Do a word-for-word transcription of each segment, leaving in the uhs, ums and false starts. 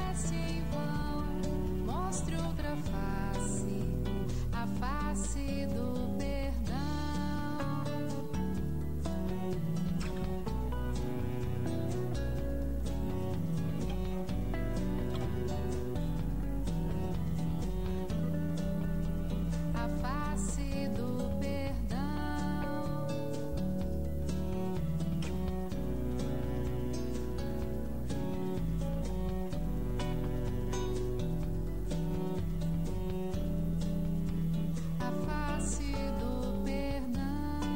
parece em vão. Mostre outra face, a face do perdão. A face do perdão. A face do perdão.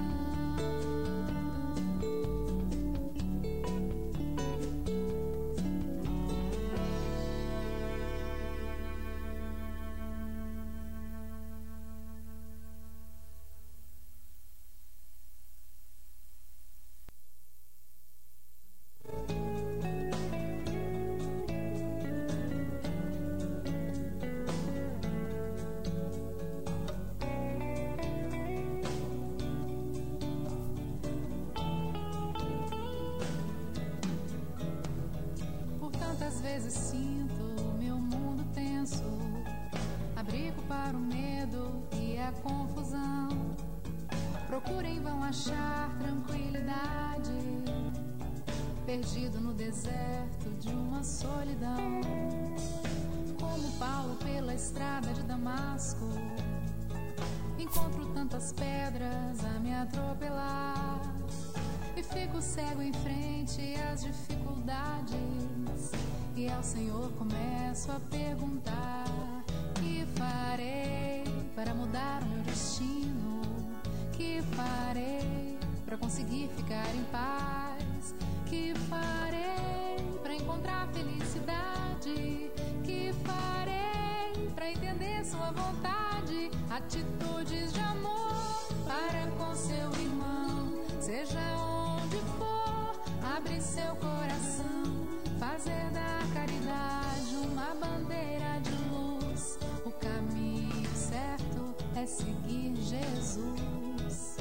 Por tantas vezes sinto meu mundo tenso, abrigo para o medo e a confusão. Procuro em vão achar tranquilidade, perdido no deserto de uma solidão. Como Paulo pela estrada de Damasco, encontro tantas pedras a me atropelar e fico cego em frente às dificuldades. E ao Senhor começo a perguntar: que farei para mudar o meu destino? Que farei para conseguir ficar em paz? Que farei para encontrar felicidade? Que farei para entender sua vontade? Atitudes de amor para com seu irmão, seja onde for, abre seu coração, fazer da caridade uma bandeira de luz. O caminho certo é seguir Jesus.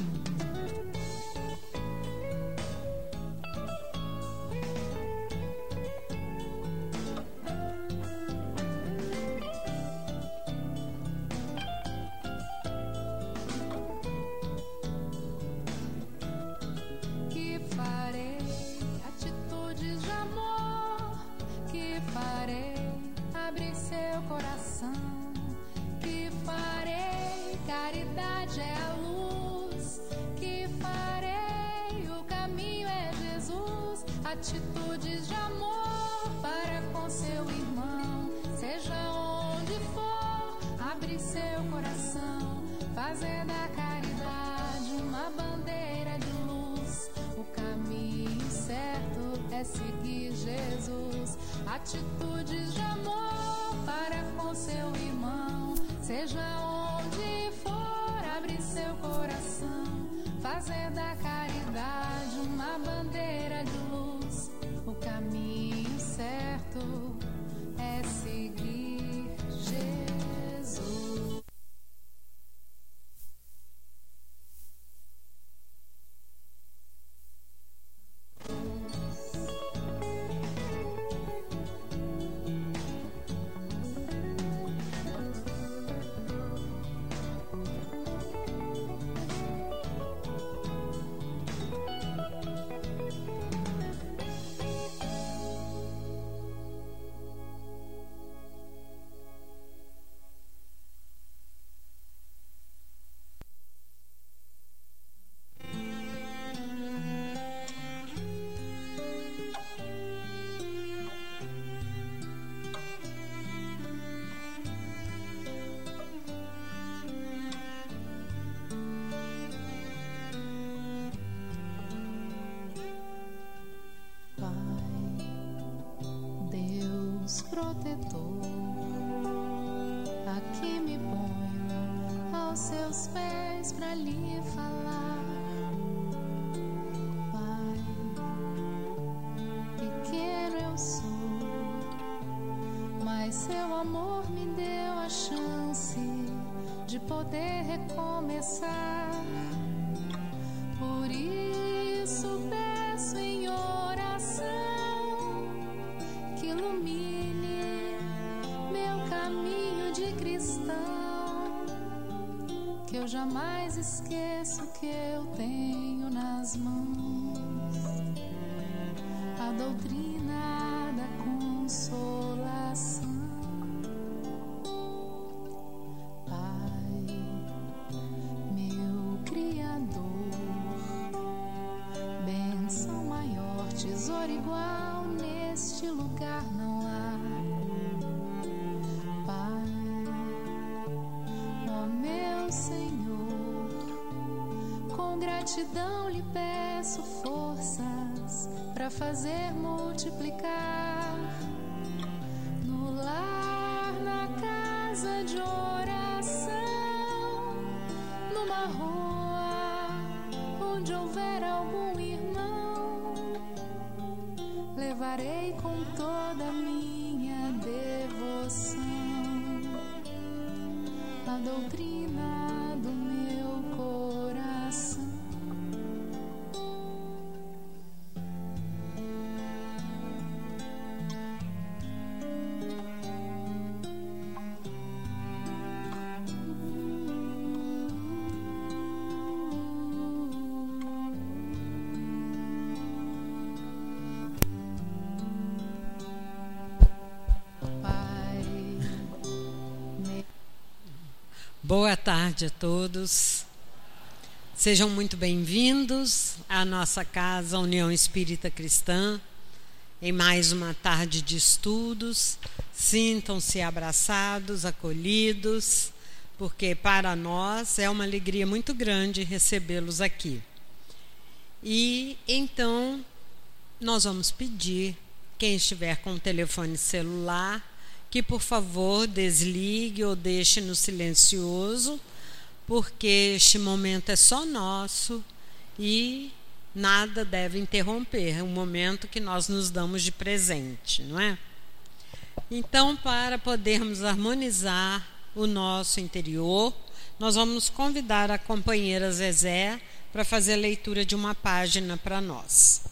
Que farei? Atitudes de amor. Que farei? Abre seu coração. Que farei? Caridade é a luz. Que farei? O caminho é Jesus. Atitudes de amor para com seu irmão, seja onde for, abre seu coração, fazer da caridade uma bandeira de luz. O caminho certo é seguir Jesus. Atitudes de amor para com seu irmão, seja onde for, abre seu coração, fazer da caridade uma bandeira de luz. O caminho certo é seguir Jesus. Protetor, aqui me ponho aos seus pés pra lhe falar. Pai, pequeno eu sou, mas seu amor me deu a chance de poder recomeçar. Por isso peço em oração que ilumine eu jamais esqueço que eu tenho nas mãos a doutrina da consolação. Pai, meu Criador, bênção maior, tesouro igual, neste lugar não há. Pai, ó meu Senhor, com gratidão lhe peço forças para fazer multiplicar no lar, na casa de oração, numa rua onde houver algum irmão, levarei com toda a minha devoção a doutrina do meu coração. Boa tarde a todos. Sejam muito bem-vindos à nossa casa União Espírita Cristã, em mais uma tarde de estudos. Sintam-se abraçados, acolhidos, porque para nós é uma alegria muito grande recebê-los aqui. E então nós vamos pedir, quem estiver com o telefone celular, que por favor desligue ou deixe no silencioso, porque este momento é só nosso e nada deve interromper, é um momento que nós nos damos de presente, não é? Então, para podermos harmonizar o nosso interior, nós vamos convidar a companheira Zezé para fazer a leitura de uma página para nós.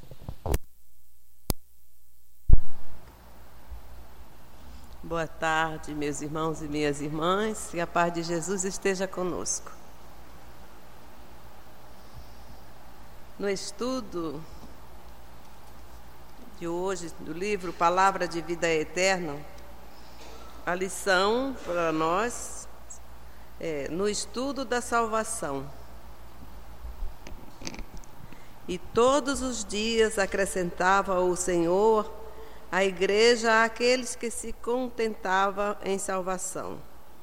Boa tarde, meus irmãos e minhas irmãs, que a paz de Jesus esteja conosco. No estudo de hoje, do livro Palavra de Vida Eterna, a lição para nós é no estudo da salvação. E todos os dias acrescentava o Senhor a igreja àqueles que se contentavam em salvação.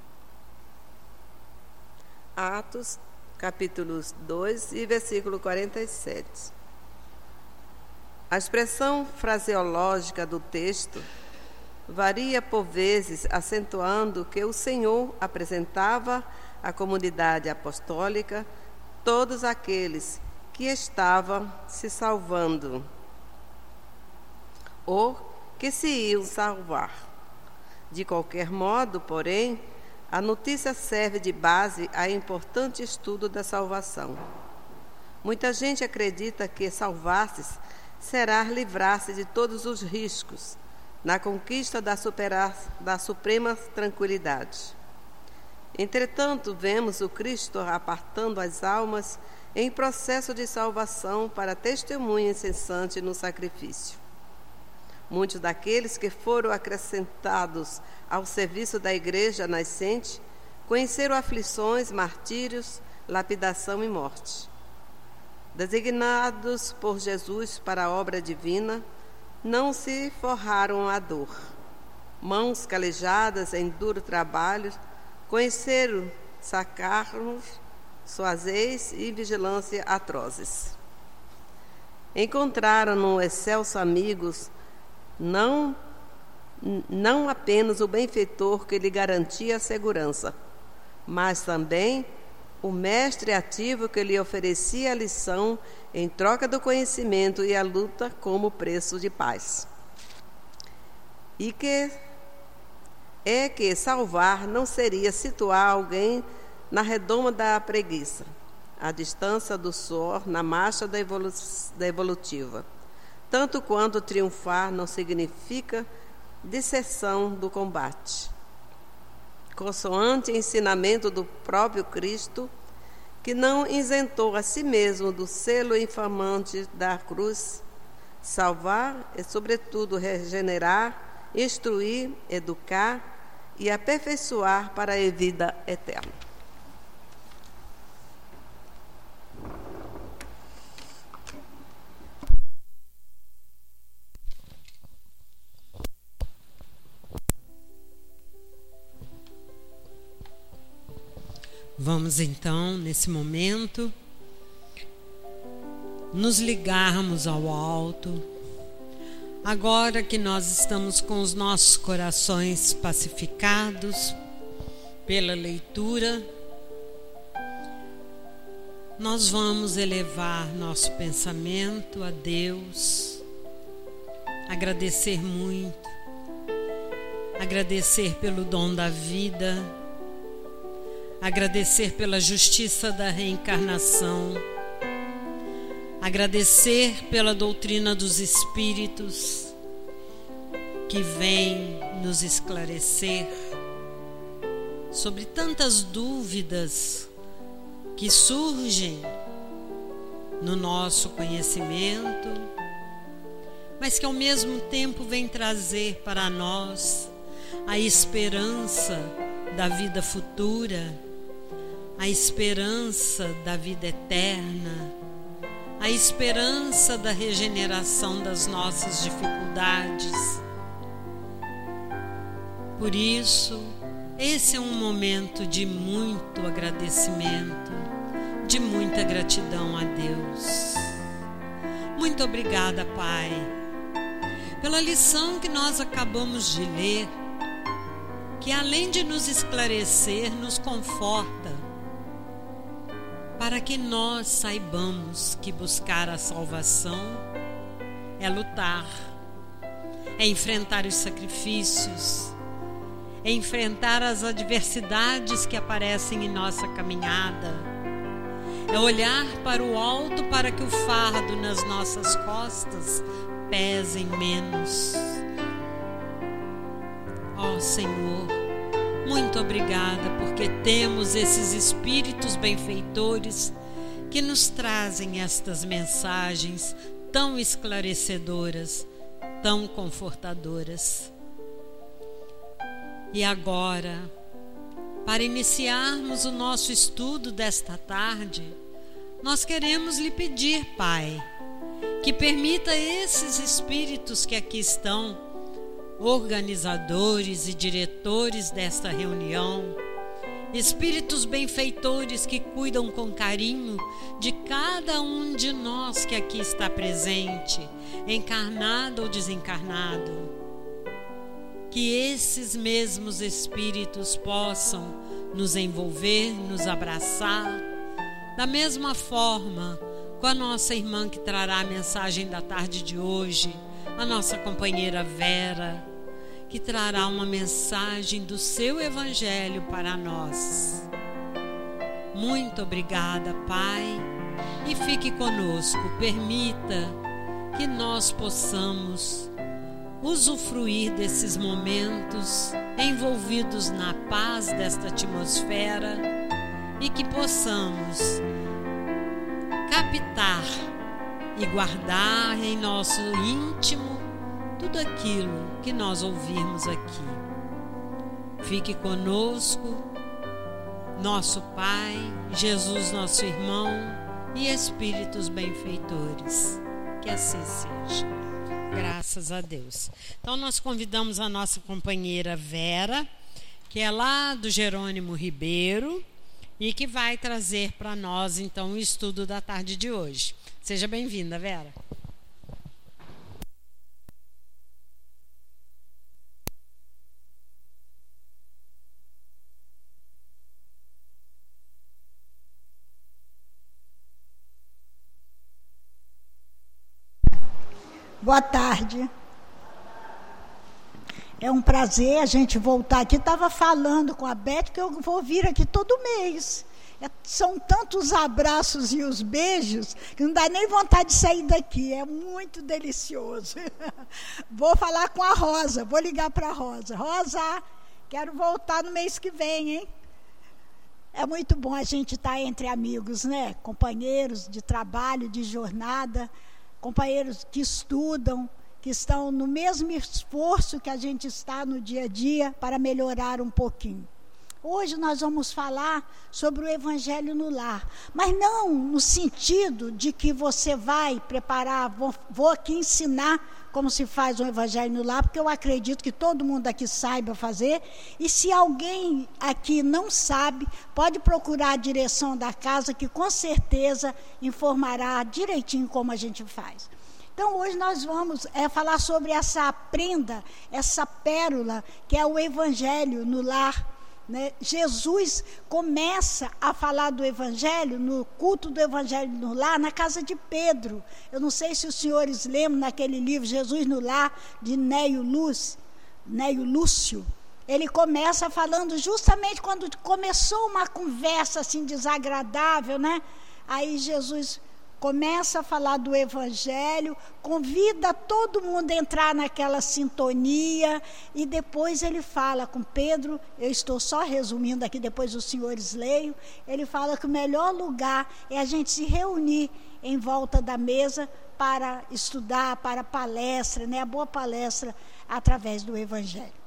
Atos, capítulo dois e versículo quarenta e sete. A expressão fraseológica do texto varia por vezes, acentuando que o Senhor apresentava à comunidade apostólica todos aqueles que estavam se salvando, ou que se iam salvar. De qualquer modo, porém, a notícia serve de base a importante estudo da salvação. Muita gente acredita que salvar-se será livrar-se de todos os riscos, na conquista da, superar, da suprema tranquilidade. Entretanto, vemos o Cristo apartando as almas em processo de salvação para testemunho incessante no sacrifício. Muitos daqueles que foram acrescentados ao serviço da igreja nascente conheceram aflições, martírios, lapidação e morte. Designados por Jesus para a obra divina, não se forraram à dor. Mãos calejadas em duro trabalho, conheceram sacarnos, suazeis e vigilância atrozes. Encontraram no excelso amigos Não, não apenas o benfeitor que lhe garantia a segurança, mas também o mestre ativo que lhe oferecia a lição em troca do conhecimento e a luta como preço de paz. E que é que salvar não seria situar alguém na redoma da preguiça, à distância do suor, na marcha da, evolu da evolutiva. Tanto quanto triunfar não significa disseção do combate. consoante o ensinamento do próprio Cristo, que não isentou a si mesmo do selo infamante da cruz, salvar e, sobretudo, regenerar, instruir, educar e aperfeiçoar para a vida eterna. Vamos então, nesse momento, nos ligarmos ao alto. Agora que nós estamos com os nossos corações pacificados pela leitura, nós vamos elevar nosso pensamento a Deus, agradecer muito, agradecer pelo dom da vida, agradecer pela justiça da reencarnação, agradecer pela doutrina dos Espíritos que vem nos esclarecer sobre tantas dúvidas que surgem no nosso conhecimento, mas que ao mesmo tempo vem trazer para nós a esperança da vida futura, a esperança da vida eterna, a esperança da regeneração das nossas dificuldades. Por isso, esse é um momento de muito agradecimento, de muita gratidão a Deus. Muito obrigada, Pai, pela lição que nós acabamos de ler, que além de nos esclarecer, nos conforta, para que nós saibamos que buscar a salvação é lutar, é enfrentar os sacrifícios, é enfrentar as adversidades que aparecem em nossa caminhada, é olhar para o alto para que o fardo nas nossas costas pesem menos. Ó Senhor, muito obrigada porque temos esses espíritos benfeitores que nos trazem estas mensagens tão esclarecedoras, tão confortadoras. E agora, para iniciarmos o nosso estudo desta tarde, nós queremos lhe pedir, Pai, que permita esses espíritos que aqui estão, organizadores e diretores desta reunião, espíritos benfeitores que cuidam com carinho de cada um de nós que aqui está presente, encarnado ou desencarnado, que esses mesmos espíritos possam nos envolver, nos abraçar, da mesma forma com a nossa irmã que trará a mensagem da tarde de hoje, a nossa companheira Vera, que trará uma mensagem do seu Evangelho para nós. Muito obrigada, Pai, e fique conosco. Permita que nós possamos usufruir desses momentos envolvidos na paz desta atmosfera e que possamos captar e guardar em nosso íntimo tudo aquilo que nós ouvirmos aqui. Fique conosco, nosso Pai, Jesus, nosso irmão e espíritos benfeitores. Que assim seja. Graças a Deus. Então nós convidamos a nossa companheira Vera, que é lá do Jerônimo Ribeiro e que vai trazer para nós então o estudo da tarde de hoje. Seja bem-vinda, Vera. Boa tarde. É um prazer a gente voltar aqui. Estava falando com a Beth que eu vou vir aqui todo mês. É, são tantos abraços e os beijos que não dá nem vontade de sair daqui. É muito delicioso. Vou falar com a Rosa, vou ligar para a Rosa. Rosa, Quero voltar no mês que vem, hein? É muito bom a gente estar entre amigos, né? Companheiros de trabalho, de jornada, companheiros que estudam, que estão no mesmo esforço que a gente está no dia a dia para melhorar um pouquinho. Hoje nós vamos falar sobre o Evangelho no lar, mas não no sentido de que você vai preparar, vou, vou aqui ensinar como se faz um Evangelho no lar, porque eu acredito que todo mundo aqui saiba fazer, e se alguém aqui não sabe, pode procurar a direção da casa, que com certeza informará direitinho como a gente faz. Então, hoje nós vamos é, falar sobre essa prenda, essa pérola, que é o Evangelho no lar. Né? Jesus começa a falar do Evangelho, no culto do Evangelho no lar, na casa de Pedro. Eu não sei se os senhores lembram naquele livro, Jesus no Lar, de Neio Lúcio, Neio Lúcio. Ele começa falando justamente quando começou uma conversa assim desagradável, né? Aí Jesus começa a falar do Evangelho, convida todo mundo a entrar naquela sintonia, e depois ele fala com Pedro, eu estou só resumindo aqui, depois os senhores leiam, ele fala que o melhor lugar é a gente se reunir em volta da mesa para estudar, para palestra, né? A boa palestra através do Evangelho.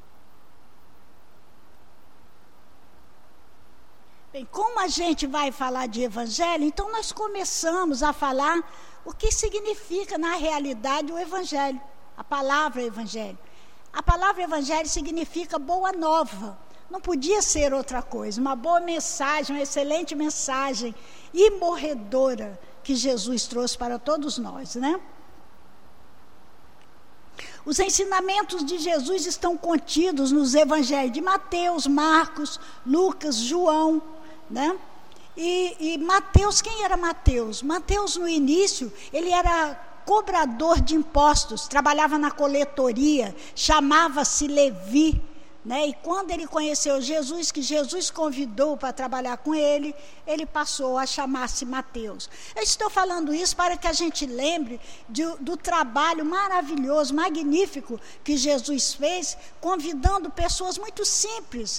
Bem, como a gente vai falar de Evangelho, então nós começamos a falar o que significa na realidade o Evangelho, a palavra Evangelho. A palavra Evangelho significa boa nova, não podia ser outra coisa, uma boa mensagem, uma excelente mensagem imorredora que Jesus trouxe para todos nós, né? Os ensinamentos de Jesus estão contidos nos evangelhos de Mateus, Marcos, Lucas, João, né? E, e Mateus, quem era Mateus? Mateus, no início, ele era cobrador de impostos, trabalhava na coletoria, chamava-se Levi, né? E quando ele conheceu Jesus, que Jesus convidou para trabalhar com ele, ele passou a chamar-se Mateus. Eu estou falando isso para que a gente lembre de, do trabalho maravilhoso, magnífico que Jesus fez, convidando pessoas muito simples,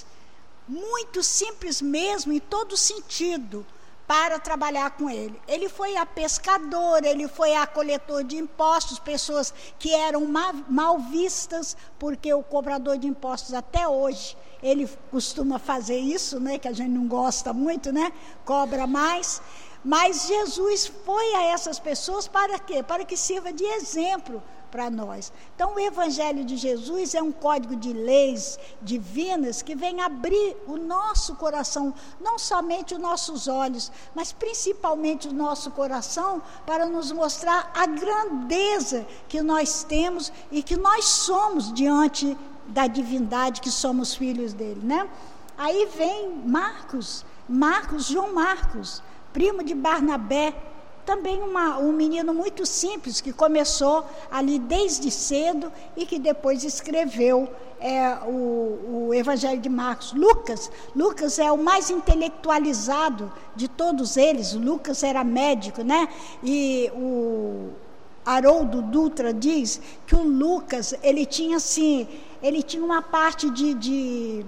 muito simples mesmo, em todo sentido, para trabalhar com ele. Ele foi a pescador, ele foi a coletor de impostos, pessoas que eram mal, mal vistas, porque o cobrador de impostos até hoje, ele costuma fazer isso, né, que a gente não gosta muito, né, cobra mais, mas Jesus foi a essas pessoas para quê? Para que sirva de exemplo para nós. Então, o Evangelho de Jesus é um código de leis divinas que vem abrir o nosso coração, não somente os nossos olhos, mas principalmente o nosso coração, para nos mostrar a grandeza que nós temos e que nós somos diante da divindade, que somos filhos dele, né? Aí vem Marcos, Marcos, João Marcos, primo de Barnabé, também uma, um menino muito simples, que começou ali desde cedo e que depois escreveu é, o, o Evangelho de Marcos. Lucas, Lucas é o mais intelectualizado de todos eles. O Lucas era médico, né? E o Haroldo Dutra diz que o Lucas, ele tinha assim, ele tinha uma parte de, de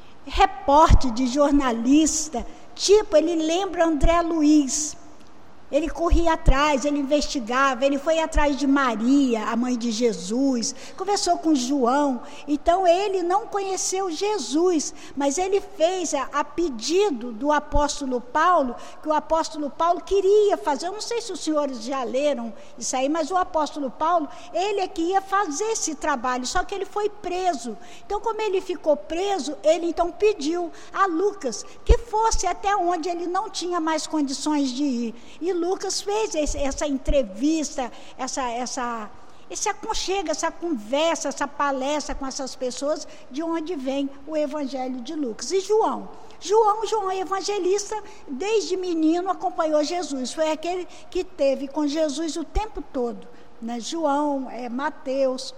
repórter, de jornalista, tipo, ele lembra André Luiz. Ele corria atrás, ele investigava, ele foi atrás de Maria, a mãe de Jesus, conversou com João. Então, ele não conheceu Jesus, mas ele fez a, a pedido do apóstolo Paulo, que o apóstolo Paulo queria fazer. Eu não sei se os senhores já leram isso aí, mas o apóstolo Paulo, ele é que ia fazer esse trabalho, só que ele foi preso. Então, como ele ficou preso, ele então pediu a Lucas que fosse até onde ele não tinha mais condições de ir. E Lucas fez esse, essa entrevista, essa, essa, esse aconchego, essa conversa, essa palestra com essas pessoas, de onde vem o Evangelho de Lucas. E João? João, João é evangelista, desde menino acompanhou Jesus, foi aquele que teve com Jesus o tempo todo, né? João, é, Mateus,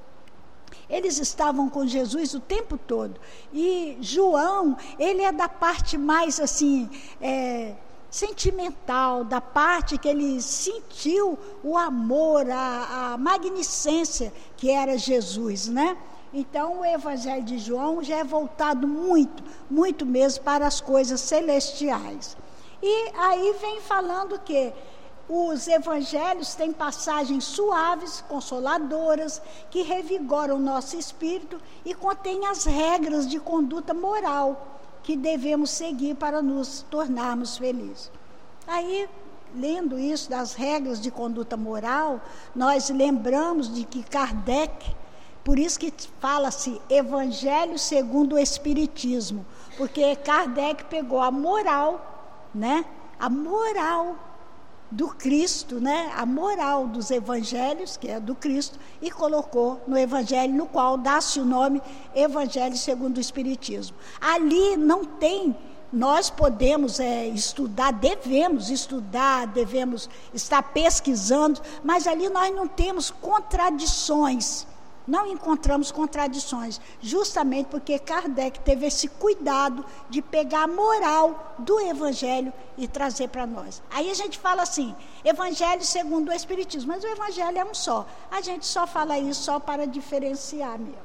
eles estavam com Jesus o tempo todo. E João, ele é da parte mais assim, é, sentimental, da parte que ele sentiu o amor, a, a magnificência que era Jesus, né? Então, o Evangelho de João já é voltado muito, muito mesmo para as coisas celestiais. E aí vem falando que os evangelhos têm passagens suaves, consoladoras, que revigoram o nosso espírito e contêm as regras de conduta moral que devemos seguir para nos tornarmos felizes. Aí, lendo isso das regras de conduta moral, nós lembramos de que Kardec, por isso que fala-se Evangelho segundo o Espiritismo, porque Kardec pegou a moral, né? A moral do Cristo, né? A moral dos evangelhos, que é do Cristo, e colocou no evangelho, no qual dá-se o nome Evangelho segundo o Espiritismo. Ali não tem, nós podemos é, estudar, devemos estudar, devemos estar pesquisando, mas ali nós não temos contradições, não encontramos contradições, justamente porque Kardec teve esse cuidado de pegar a moral do Evangelho e trazer para nós. Aí a gente fala assim, Evangelho segundo o Espiritismo, mas o Evangelho é um só. A gente só fala isso só para diferenciar mesmo.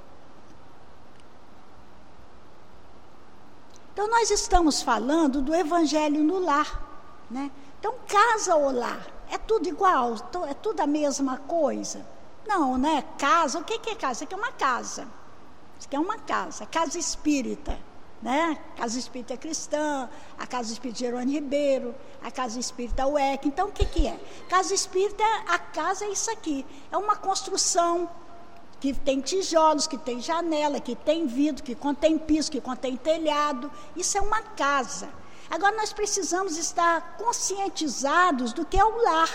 Então nós estamos falando do Evangelho no lar, né? Então casa ou lar, é tudo igual, é tudo a mesma coisa? Não, né? Casa, o que é casa? Isso aqui é uma casa. Isso aqui é uma casa, casa espírita, né? Casa espírita cristã, a casa espírita Jerônimo Ribeiro, a casa espírita U E C. Então, o que que é? Casa espírita, a casa é isso aqui. É uma construção que tem tijolos, que tem janela, que tem vidro, que contém piso, que contém telhado. Isso é uma casa. Agora, nós precisamos estar conscientizados do que é o lar.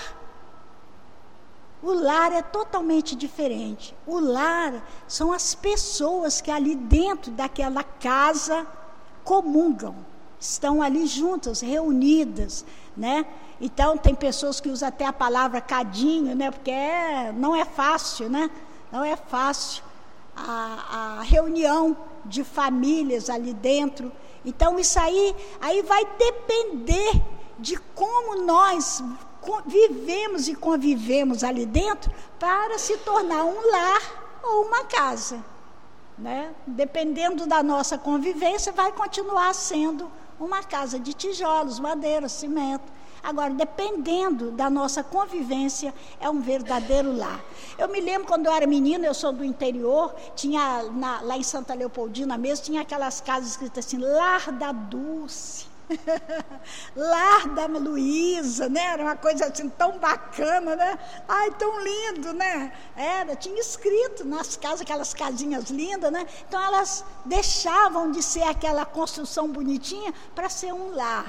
O lar é totalmente diferente. O lar são as pessoas que ali dentro daquela casa comungam, estão ali juntas, reunidas, né? Então tem pessoas que usam até a palavra cadinho, né? Porque é, não é fácil, né? Não é fácil a, a reunião de famílias ali dentro. Então isso aí, aí vai depender de como nós vivemos e convivemos ali dentro para se tornar um lar ou uma casa, né? Dependendo da nossa convivência, vai continuar sendo uma casa de tijolos, madeira, cimento. Agora, dependendo da nossa convivência, é um verdadeiro lar. Eu me lembro quando eu era menina, eu sou do interior, tinha na, lá em Santa Leopoldina mesmo, tinha aquelas casas escritas assim, Lar da Dulce. Lar da Luísa, né? Era uma coisa assim tão bacana, né? Ai, tão lindo, né? Era, tinha escrito nas casas, aquelas casinhas lindas, né? Então elas deixavam de ser aquela construção bonitinha para ser um lar.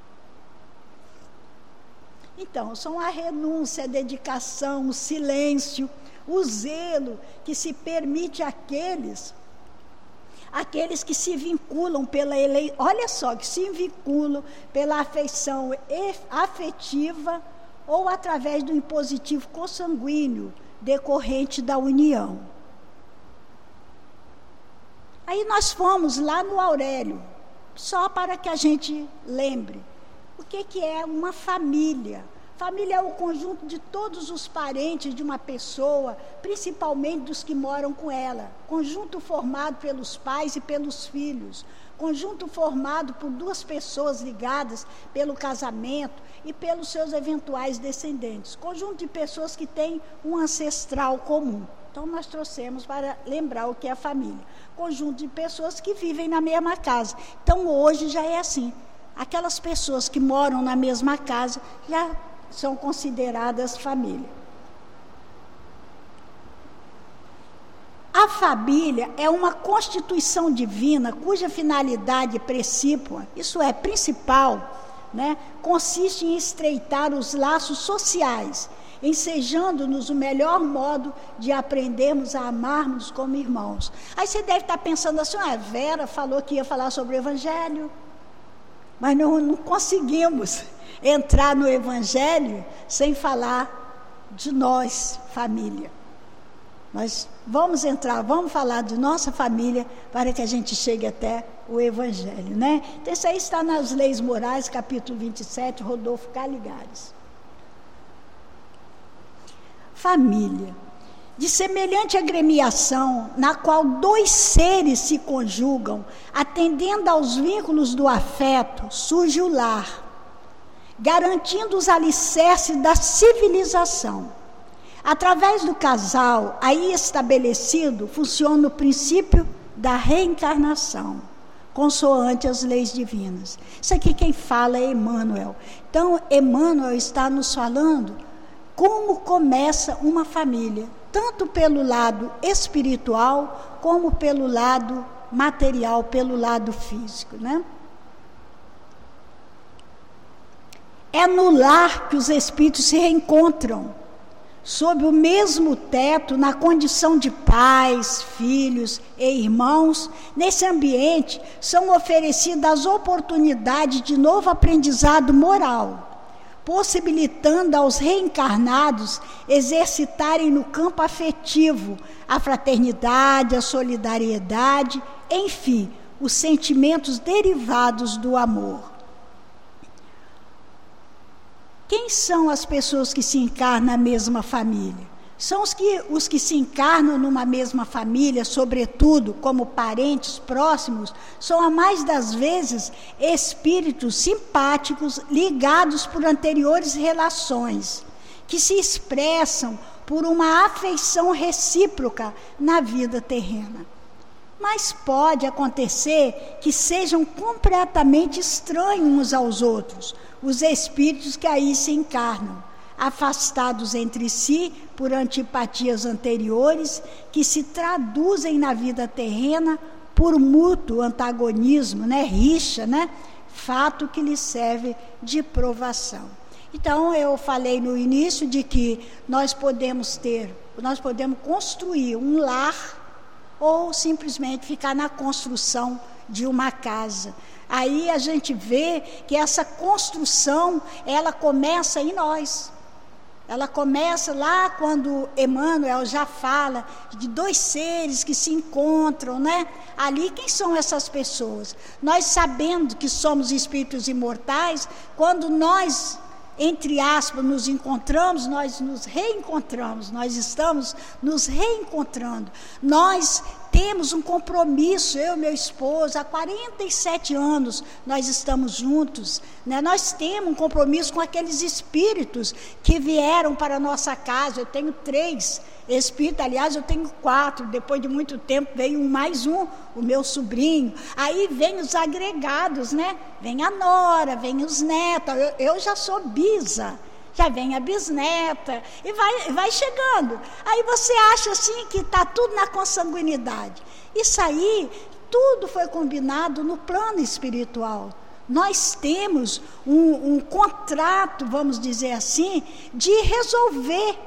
Então, são a renúncia, a dedicação, o silêncio, o zelo que se permite àqueles aqueles que se vinculam pela eleição, olha só, que se vinculam pela afeição afetiva ou através do impositivo consanguíneo decorrente da união. Aí nós fomos lá no Aurélio, só para que a gente lembre, o que, que é uma família? Família é o conjunto de todos os parentes de uma pessoa, principalmente dos que moram com ela. Conjunto formado pelos pais e pelos filhos. Conjunto formado por duas pessoas ligadas pelo casamento e pelos seus eventuais descendentes. Conjunto de pessoas que têm um ancestral comum. Então, nós trouxemos para lembrar o que é a família. Conjunto de pessoas que vivem na mesma casa. Então, hoje já é assim. Aquelas pessoas que moram na mesma casa já são consideradas família. A família é uma constituição divina cuja finalidade precípua, isso é, principal, né, consiste em estreitar os laços sociais, ensejando-nos o melhor modo de aprendermos a amarmos como irmãos. Aí você deve estar pensando assim, ah, Vera falou que ia falar sobre o Evangelho, mas não, não conseguimos entrar no Evangelho sem falar de nós, família. Nós vamos entrar, vamos falar de nossa família para que a gente chegue até o Evangelho, né? Então isso aí está nas Leis Morais, capítulo vinte e sete, Rodolfo Caligares. Família. De semelhante agremiação, na qual dois seres se conjugam, atendendo aos vínculos do afeto, surge o lar, garantindo os alicerces da civilização. Através do casal, aí estabelecido, funciona o princípio da reencarnação, consoante as leis divinas. Isso aqui quem fala é Emmanuel. Então, Emmanuel está nos falando como começa uma família, tanto pelo lado espiritual, como pelo lado material, pelo lado físico, né? É no lar que os espíritos se reencontram, sob o mesmo teto, na condição de pais, filhos e irmãos. Nesse ambiente são oferecidas as oportunidades de novo aprendizado moral, possibilitando aos reencarnados exercitarem no campo afetivo a fraternidade, a solidariedade, enfim, os sentimentos derivados do amor. Quem são as pessoas que se encarnam na mesma família? São os que, os que se encarnam numa mesma família, sobretudo como parentes próximos, são a mais das vezes espíritos simpáticos ligados por anteriores relações, que se expressam por uma afeição recíproca na vida terrena. Mas pode acontecer que sejam completamente estranhos uns aos outros, os espíritos que aí se encarnam, afastados entre si por antipatias anteriores, que se traduzem na vida terrena por mútuo antagonismo, né? rixa, né? fato que lhes serve de provação. Então, eu falei no início de que nós podemos ter, nós podemos construir um lar ou simplesmente ficar na construção de uma casa. Aí a gente vê que essa construção, ela começa em nós. Ela começa lá quando Emmanuel já fala de dois seres que se encontram, né? Ali, quem são essas pessoas? Nós sabendo que somos espíritos imortais, quando nós, entre aspas, nos encontramos, nós nos reencontramos, nós estamos nos reencontrando. Nós temos um compromisso, eu e meu esposo, há quarenta e sete anos nós estamos juntos, né? Nós temos um compromisso com aqueles espíritos que vieram para a nossa casa. Eu tenho três espíritos, aliás, eu tenho quatro, depois de muito tempo veio um, mais um, o meu sobrinho. Aí vem os agregados, né? Vem a nora, vem os netos, eu, eu já sou bisa, já vem a bisneta, e vai, vai chegando. Aí você acha assim que está tudo na consanguinidade. Isso aí, tudo foi combinado no plano espiritual. Nós temos um, um contrato, vamos dizer assim, de resolver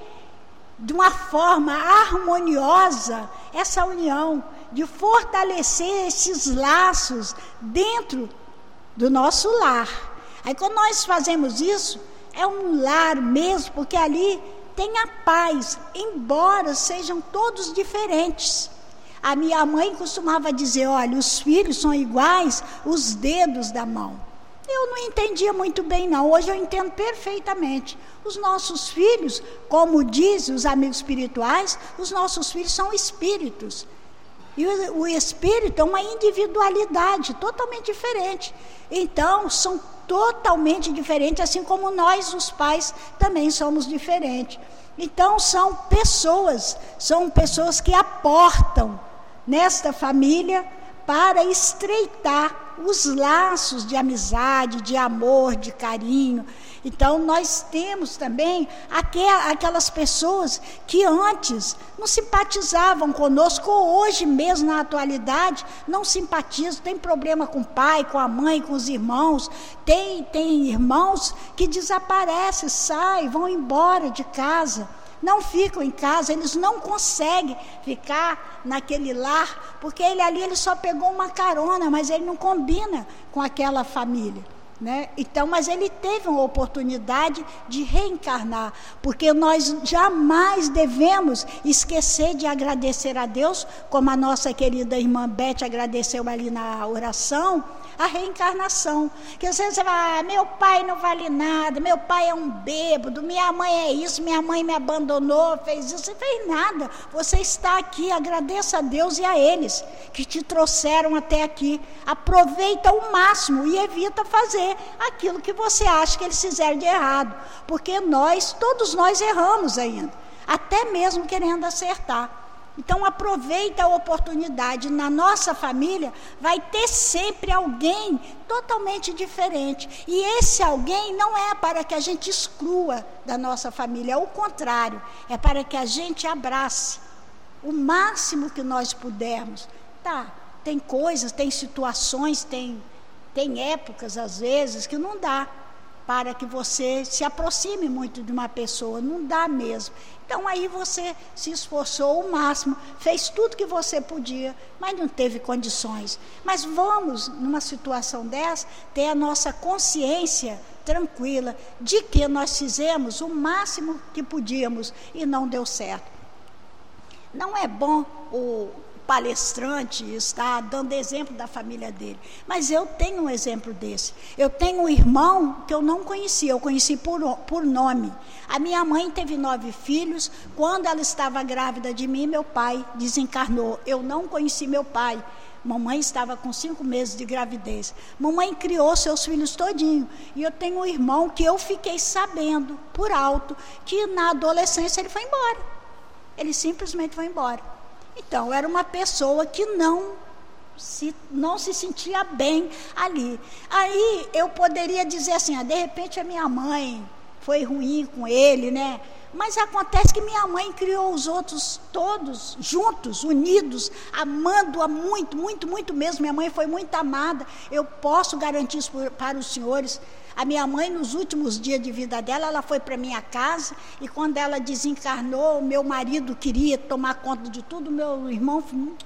de uma forma harmoniosa essa união, de fortalecer esses laços dentro do nosso lar. Aí quando nós fazemos isso, é um lar mesmo, porque ali tem a paz, embora sejam todos diferentes. A minha mãe costumava dizer, olha, os filhos são iguais os dedos da mão. Eu não entendia muito bem não, hoje eu entendo perfeitamente. Os nossos filhos, como dizem os amigos espirituais, os nossos filhos são espíritos. E o, o espírito é uma individualidade totalmente diferente. Então, são totalmente diferentes, assim como nós, os pais, também somos diferentes. Então, são pessoas, são pessoas que aportam nesta família para estreitar os laços de amizade, de amor, de carinho. Então, nós temos também aquelas pessoas que antes não simpatizavam conosco, ou hoje mesmo, na atualidade, não simpatizam, tem problema com o pai, com a mãe, com os irmãos. Tem, tem irmãos que desaparecem, saem, vão embora de casa, não ficam em casa, eles não conseguem ficar naquele lar, porque ele ali ele só pegou uma carona, mas ele não combina com aquela família. Né? Então, mas ele teve uma oportunidade de reencarnar, porque nós jamais devemos esquecer de agradecer a Deus, como a nossa querida irmã Beth agradeceu ali na oração, a reencarnação. Que às vezes você vai, ah, meu pai não vale nada, meu pai é um bêbado, minha mãe é isso, minha mãe me abandonou, fez isso, você fez nada. Você está aqui, agradeça a Deus e a eles que te trouxeram até aqui. Aproveita o máximo e evita fazer aquilo que você acha que eles fizeram de errado, porque nós, todos nós erramos ainda, até mesmo querendo acertar. Então aproveita a oportunidade. Na nossa família vai ter sempre alguém totalmente diferente, e esse alguém não é para que a gente exclua da nossa família, é o contrário, é para que a gente abrace o máximo que nós pudermos. Tá, tem coisas, tem situações, tem, tem épocas às vezes que não dá para que você se aproxime muito de uma pessoa, não dá mesmo. Então aí você se esforçou o máximo, fez tudo que você podia, mas não teve condições. Mas vamos, numa situação dessa, ter a nossa consciência tranquila de que nós fizemos o máximo que podíamos e não deu certo. Não é bom o palestrante está dando exemplo da família dele, mas eu tenho um exemplo desse. Eu tenho um irmão que eu não conhecia, eu conheci por, por nome. A minha mãe teve nove filhos. Quando ela estava grávida de mim, meu pai desencarnou. Eu não conheci meu pai. Mamãe estava com cinco meses de gravidez. Mamãe criou seus filhos todinho. E eu tenho um irmão que eu fiquei sabendo por alto que na adolescência ele foi embora. Ele simplesmente foi embora. Então, era uma pessoa que não se, não se sentia bem ali. Aí, eu poderia dizer assim, ah, de repente a minha mãe foi ruim com ele, né? Mas acontece que minha mãe criou os outros todos juntos, unidos, amando-a muito, muito, muito mesmo. Minha mãe foi muito amada. Eu posso garantir isso para os senhores. A minha mãe, nos últimos dias de vida dela, ela foi para minha casa, e quando ela desencarnou, meu marido queria tomar conta de tudo, meu irmão,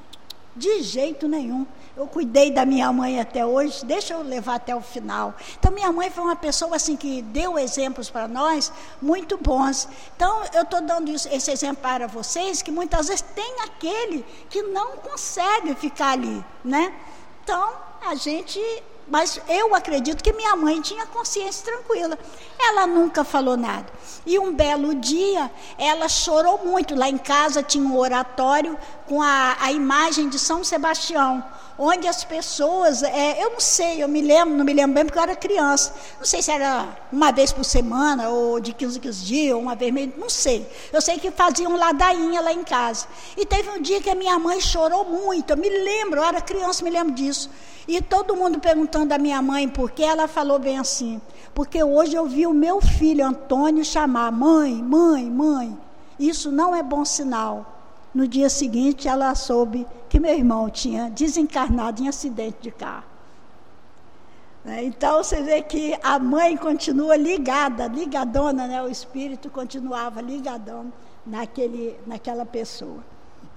de jeito nenhum. Eu cuidei da minha mãe até hoje, deixa eu levar até o final. Então, minha mãe foi uma pessoa assim que deu exemplos para nós muito bons. Então, eu estou dando isso, esse exemplo para vocês, que muitas vezes tem aquele que não consegue ficar ali, né? Então, a gente... Mas eu acredito que minha mãe tinha consciência tranquila. Ela nunca falou nada. E um belo dia, ela chorou muito. Lá em casa tinha um oratório com a, a imagem de São Sebastião, onde as pessoas, é, eu não sei, eu me lembro, não me lembro bem porque eu era criança. Não sei se era uma vez por semana, ou de quinze em quinze dias, ou uma vez meio, não sei. Eu sei que faziam ladainha lá em casa. E teve um dia que a minha mãe chorou muito. Eu me lembro, eu era criança, me lembro disso. E todo mundo perguntando à minha mãe por que, ela falou bem assim, porque hoje eu vi o meu filho Antônio chamar, mãe, mãe, mãe, isso não é bom sinal. No dia seguinte ela soube que meu irmão tinha desencarnado em acidente de carro. Então você vê que a mãe continua ligada, ligadona, né? O espírito continuava ligadão naquele, naquela pessoa.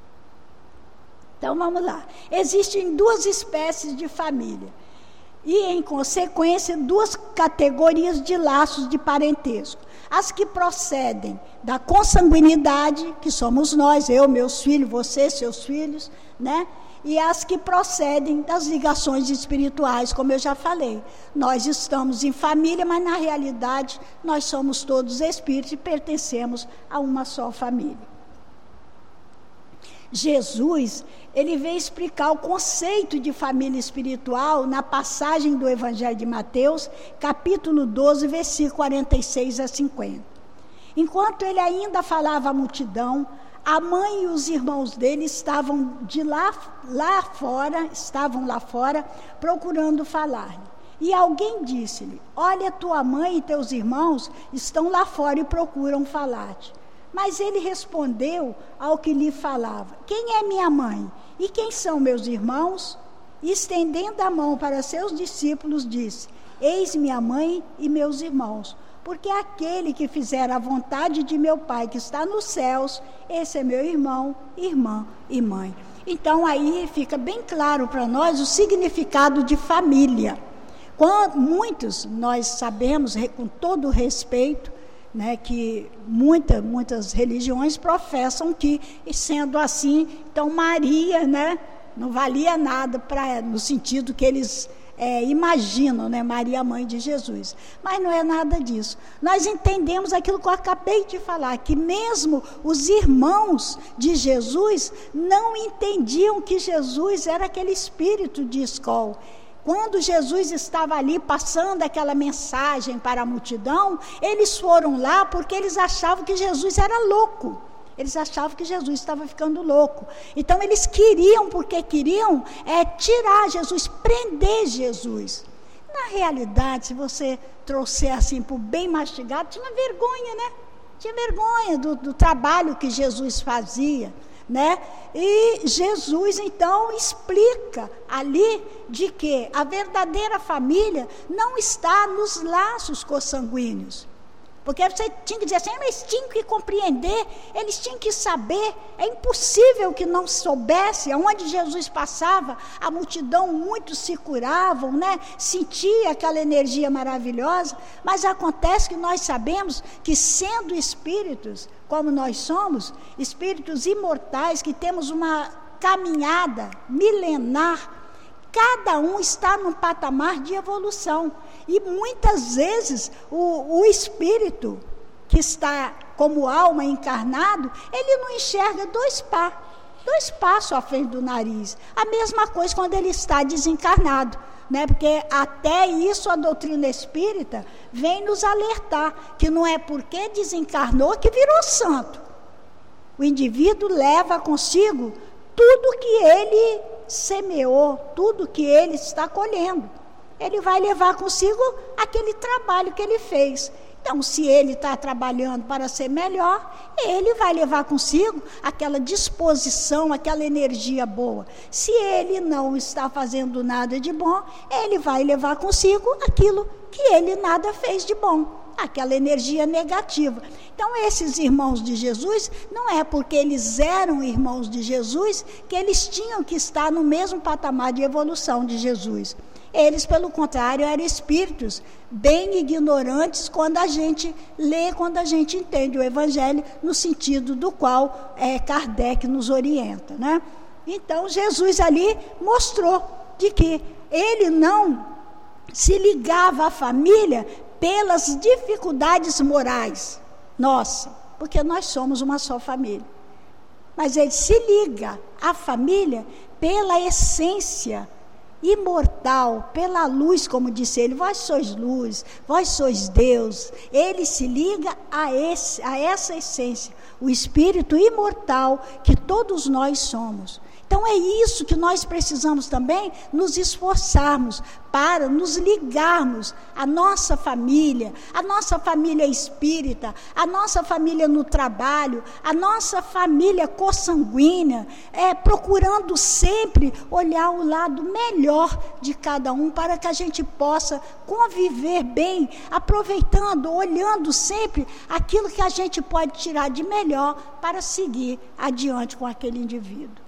Então, vamos lá. Existem duas espécies de família e, em consequência, duas categorias de laços de parentesco. As que procedem da consanguinidade, que somos nós, eu, meus filhos, você, seus filhos, né? E as que procedem das ligações espirituais, como eu já falei. Nós estamos em família, mas, na realidade, nós somos todos espíritos e pertencemos a uma só família. Jesus, ele veio explicar o conceito de família espiritual na passagem do Evangelho de Mateus, capítulo doze, versículo quarenta e seis a cinquenta. Enquanto ele ainda falava à multidão, a mãe e os irmãos dele estavam de lá, lá fora, estavam lá fora, procurando falar-lhe. E alguém disse-lhe, olha, tua mãe e teus irmãos estão lá fora e procuram falar-te. Mas ele respondeu ao que lhe falava, quem é minha mãe? E quem são meus irmãos? E estendendo a mão para seus discípulos, disse, eis minha mãe e meus irmãos, porque aquele que fizer a vontade de meu Pai que está nos céus, esse é meu irmão, irmã e mãe. Então aí fica bem claro para nós o significado de família. Quando, muitos, nós sabemos, com todo respeito, né, que muita, muitas religiões professam que, sendo assim, então Maria, né, não valia nada pra, no sentido que eles é, imaginam, né? Maria, mãe de Jesus. Mas não é nada disso. Nós entendemos aquilo que eu acabei de falar, que mesmo os irmãos de Jesus não entendiam que Jesus era aquele espírito de escol. Quando Jesus estava ali passando aquela mensagem para a multidão, eles foram lá porque eles achavam que Jesus era louco. Eles achavam que Jesus estava ficando louco. Então eles queriam, porque queriam é, tirar Jesus, prender Jesus. Na realidade, se você trouxer assim por bem mastigado, tinha vergonha, né? Tinha vergonha do, do trabalho que Jesus fazia, né? E Jesus então explica ali de que a verdadeira família não está nos laços consanguíneos. Porque você tinha que dizer assim, mas tinham que compreender, eles tinham que saber. É impossível que não soubesse. Aonde Jesus passava, a multidão muitos se curavam, né? Sentia aquela energia maravilhosa. Mas acontece que nós sabemos que, sendo espíritos, como nós somos, espíritos imortais, que temos uma caminhada milenar, cada um está num patamar de evolução. E muitas vezes o, o espírito que está como alma encarnado, ele não enxerga dois pás, dois passos à frente do nariz. A mesma coisa quando ele está desencarnado, né? Porque até isso a doutrina espírita vem nos alertar, que não é porque desencarnou que virou santo. O indivíduo leva consigo tudo que ele semeou, tudo que ele está colhendo. Ele vai levar consigo aquele trabalho que ele fez. Então, se ele está trabalhando para ser melhor, ele vai levar consigo aquela disposição, aquela energia boa. Se ele não está fazendo nada de bom, ele vai levar consigo aquilo que ele nada fez de bom, aquela energia negativa. Então, esses irmãos de Jesus, não é porque eles eram irmãos de Jesus que eles tinham que estar no mesmo patamar de evolução de Jesus. Eles, pelo contrário, eram espíritos bem ignorantes quando a gente lê, quando a gente entende o Evangelho no sentido do qual é, Kardec nos orienta, né? Então, Jesus ali mostrou de que ele não se ligava à família pelas dificuldades morais, nossa, porque nós somos uma só família. Mas ele se liga à família pela essência imortal, pela luz, como disse ele, vós sois luz, vós sois Deus. Ele se liga a, esse, a essa essência, o espírito imortal que todos nós somos. Então é isso que nós precisamos também nos esforçarmos para nos ligarmos à nossa família, à nossa família espírita, à nossa família no trabalho, à nossa família consanguínea, é, procurando sempre olhar o lado melhor de cada um para que a gente possa conviver bem, aproveitando, olhando sempre aquilo que a gente pode tirar de melhor para seguir adiante com aquele indivíduo.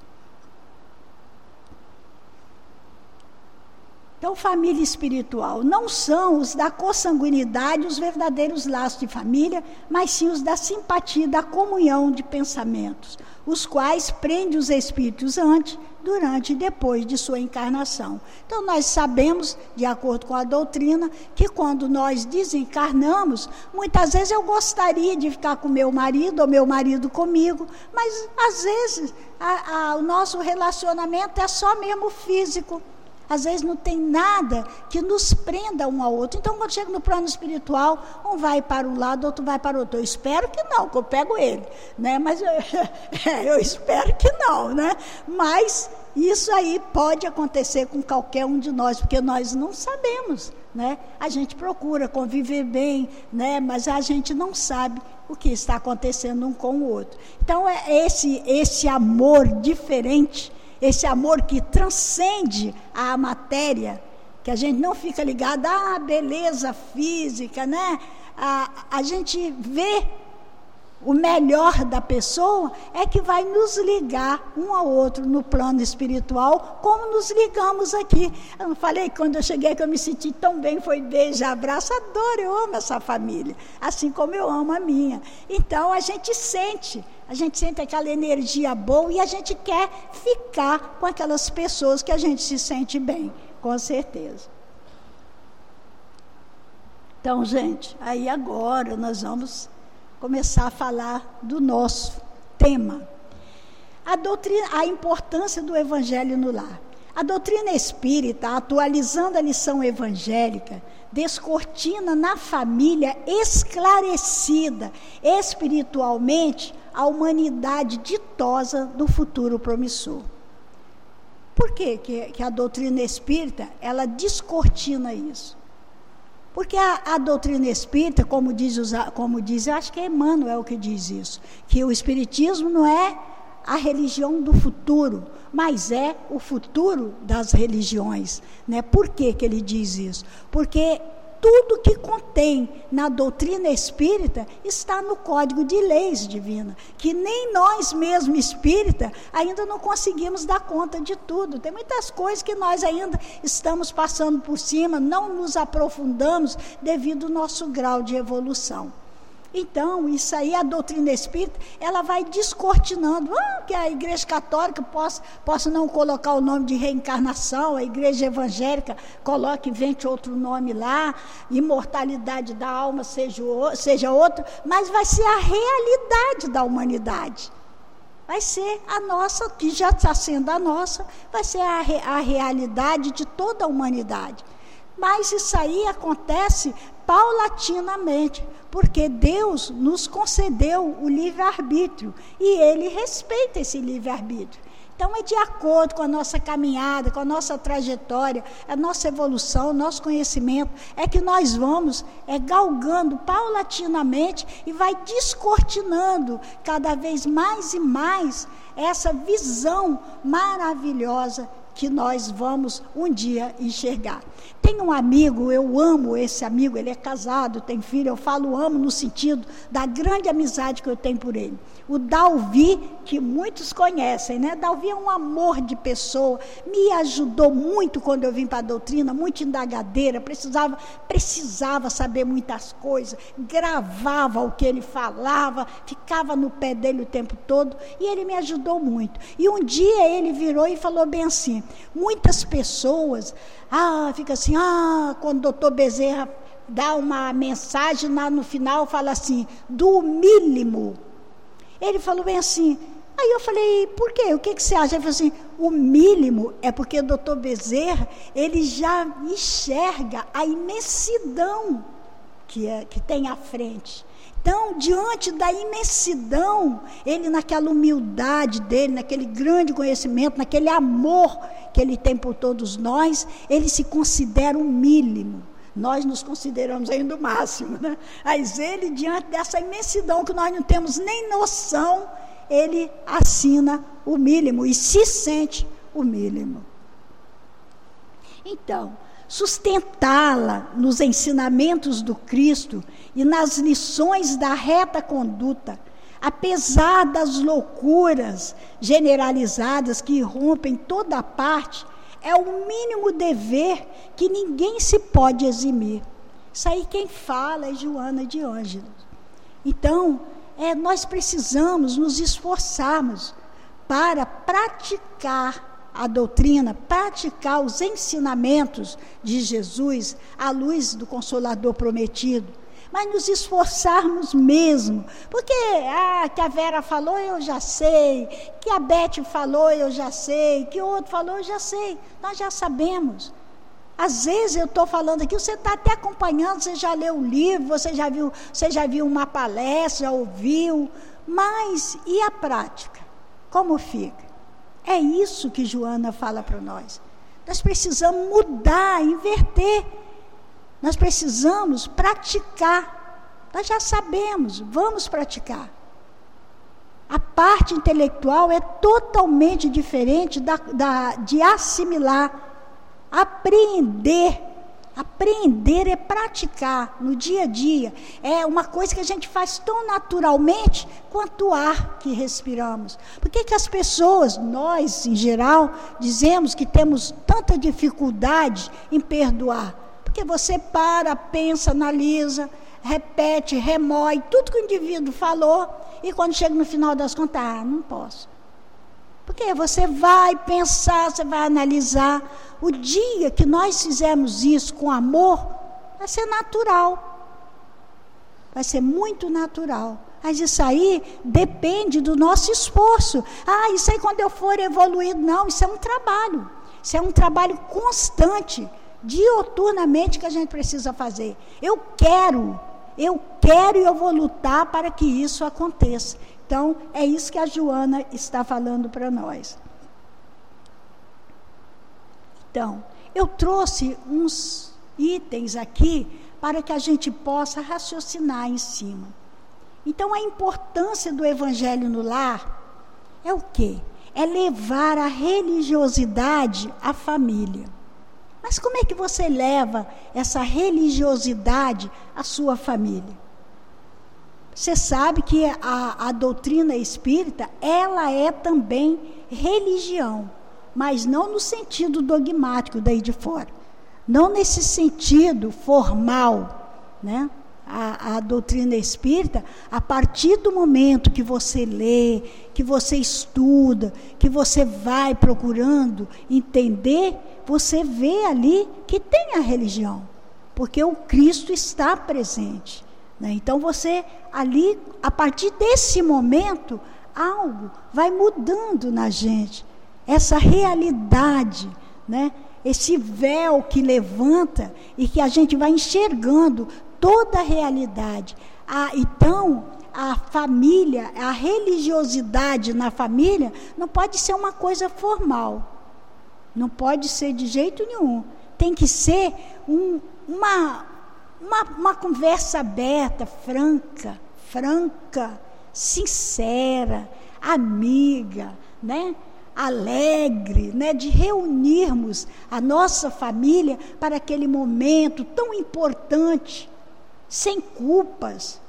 Então, família espiritual não são os da consanguinidade, os verdadeiros laços de família, mas sim os da simpatia, da comunhão de pensamentos, os quais prendem os espíritos antes, durante e depois de sua encarnação. Então, nós sabemos, de acordo com a doutrina, que quando nós desencarnamos, muitas vezes eu gostaria de ficar com meu marido, ou meu marido comigo, mas às vezes a, a, o nosso relacionamento é só mesmo físico. Às vezes não tem nada que nos prenda um ao outro. Então, quando chega no plano espiritual, um vai para um lado, outro vai para o outro. Eu espero que não, que eu pego ele, né? Mas eu, eu espero que não, né? Mas isso aí pode acontecer com qualquer um de nós, porque nós não sabemos, né? A gente procura conviver bem, né? Mas a gente não sabe o que está acontecendo um com o outro. Então, é esse, esse amor diferente, esse amor que transcende a matéria, que a gente não fica ligado à beleza física, né? A, a gente vê o melhor da pessoa, é que vai nos ligar um ao outro no plano espiritual, como nos ligamos aqui. Eu não falei que quando eu cheguei que eu me senti tão bem, foi beijo, abraço, adoro, eu amo essa família, assim como eu amo a minha. Então a gente sente, a gente sente aquela energia boa e a gente quer ficar com aquelas pessoas que a gente se sente bem, com certeza. Então, gente, aí agora nós vamos começar a falar do nosso tema. A doutrina, a importância do evangelho no lar. A doutrina espírita, atualizando a lição evangélica, descortina na família esclarecida espiritualmente a humanidade ditosa do futuro promissor. Por que, que, que a doutrina espírita, ela descortina isso? Porque a, a doutrina espírita, como diz, os, como diz, eu acho que é Emmanuel que diz isso, que o espiritismo não é a religião do futuro, mas é o futuro das religiões, né? Por que que ele diz isso? Porque tudo que contém na doutrina espírita está no Código de Leis Divina, que nem nós mesmos espírita ainda não conseguimos dar conta de tudo. Tem muitas coisas que nós ainda estamos passando por cima, não nos aprofundamos devido ao nosso grau de evolução. Então, isso aí, a doutrina espírita, ela vai descortinando, ah, que a igreja católica possa, possa não colocar o nome de reencarnação, a igreja evangélica coloque, invente outro nome lá, imortalidade da alma seja, seja outro, mas vai ser a realidade da humanidade. Vai ser a nossa, que já está sendo a nossa, vai ser a, a realidade de toda a humanidade. Mas isso aí acontece paulatinamente, porque Deus nos concedeu o livre-arbítrio e Ele respeita esse livre-arbítrio. Então é de acordo com a nossa caminhada, com a nossa trajetória, a nossa evolução, o nosso conhecimento, é que nós vamos é, galgando paulatinamente e vai descortinando cada vez mais e mais essa visão maravilhosa que nós vamos um dia enxergar. Tem um amigo, eu amo esse amigo, ele é casado, tem filho, eu falo amo no sentido da grande amizade que eu tenho por ele. O Dalvi, que muitos conhecem, né? Dalvi é um amor de pessoa, me ajudou muito quando eu vim para a doutrina, muito indagadeira, precisava, precisava saber muitas coisas, gravava o que ele falava, ficava no pé dele o tempo todo, e ele me ajudou muito. E um dia ele virou e falou bem assim, muitas pessoas, ah, fica assim, ah, quando o doutor Bezerra dá uma mensagem, lá no final fala assim, do mínimo. Ele falou bem assim, aí eu falei, por quê? O que, que você acha? Ele falou assim, o mínimo é porque o doutor Bezerra, ele já enxerga a imensidão que, é, que tem à frente. Então, diante da imensidão, ele naquela humildade dele, naquele grande conhecimento, naquele amor que ele tem por todos nós, ele se considera o mínimo. Nós nos consideramos ainda o máximo, né? Mas ele, diante dessa imensidão que nós não temos nem noção, ele assina o mínimo e se sente o mínimo. Então, sustentá-la nos ensinamentos do Cristo e nas lições da reta conduta, apesar das loucuras generalizadas que irrompem toda parte, é o mínimo dever que ninguém se pode eximir. Isso aí quem fala é Joana de Ângeles. Então, é, nós precisamos nos esforçarmos para praticar a doutrina, praticar os ensinamentos de Jesus à luz do Consolador prometido. Mas nos esforçarmos mesmo, porque ah, que a Vera falou eu já sei, que a Beth falou eu já sei, que o outro falou eu já sei, nós já sabemos. Às vezes eu estou falando aqui, você está até acompanhando, você já leu o livro, você já viu, você já viu uma palestra, já ouviu, mas e a prática? Como fica? É isso que Joana fala para nós. Nós precisamos mudar, inverter. Nós precisamos praticar. Nós já sabemos, vamos praticar. A parte intelectual é totalmente diferente da, da, de assimilar, apreender. Apreender é praticar no dia a dia. É uma coisa que a gente faz tão naturalmente quanto o ar que respiramos. Por que que as pessoas, nós em geral, dizemos que temos tanta dificuldade em perdoar? Porque você para, pensa, analisa, repete, remói, tudo que o indivíduo falou, e quando chega no final das contas, ah, não posso. Porque você vai pensar, você vai analisar. O dia que nós fizermos isso com amor, vai ser natural. vai ser muito natural. Mas isso aí depende do nosso esforço. Ah, isso aí quando eu for evoluído. Não, isso é um trabalho. Isso é um trabalho constante, dioturnamente, que a gente precisa fazer. Eu quero, eu quero e eu vou lutar para que isso aconteça. Então, é isso que a Joana está falando para nós. Então, eu trouxe uns itens aqui para que a gente possa raciocinar em cima. Então, a importância do Evangelho no lar é o quê? É levar a religiosidade à família. Mas como é que você leva essa religiosidade à sua família? Você sabe que a, a doutrina espírita, ela é também religião, mas não no sentido dogmático daí de fora. Não nesse sentido formal, né? A, a doutrina espírita, a partir do momento que você lê, que você estuda, que você vai procurando entender, você vê ali que tem a religião, porque o Cristo está presente, né? Então você ali, a partir desse momento, algo vai mudando na gente, essa realidade, né? Esse véu que levanta e que a gente vai enxergando toda a realidade. Ah, então, a família, a religiosidade na família não pode ser uma coisa formal. Não pode ser de jeito nenhum. Tem que ser um, uma, uma, uma conversa aberta, franca, franca, sincera, amiga, né? Alegre, né? De reunirmos a nossa família para aquele momento tão importante, sem culpas,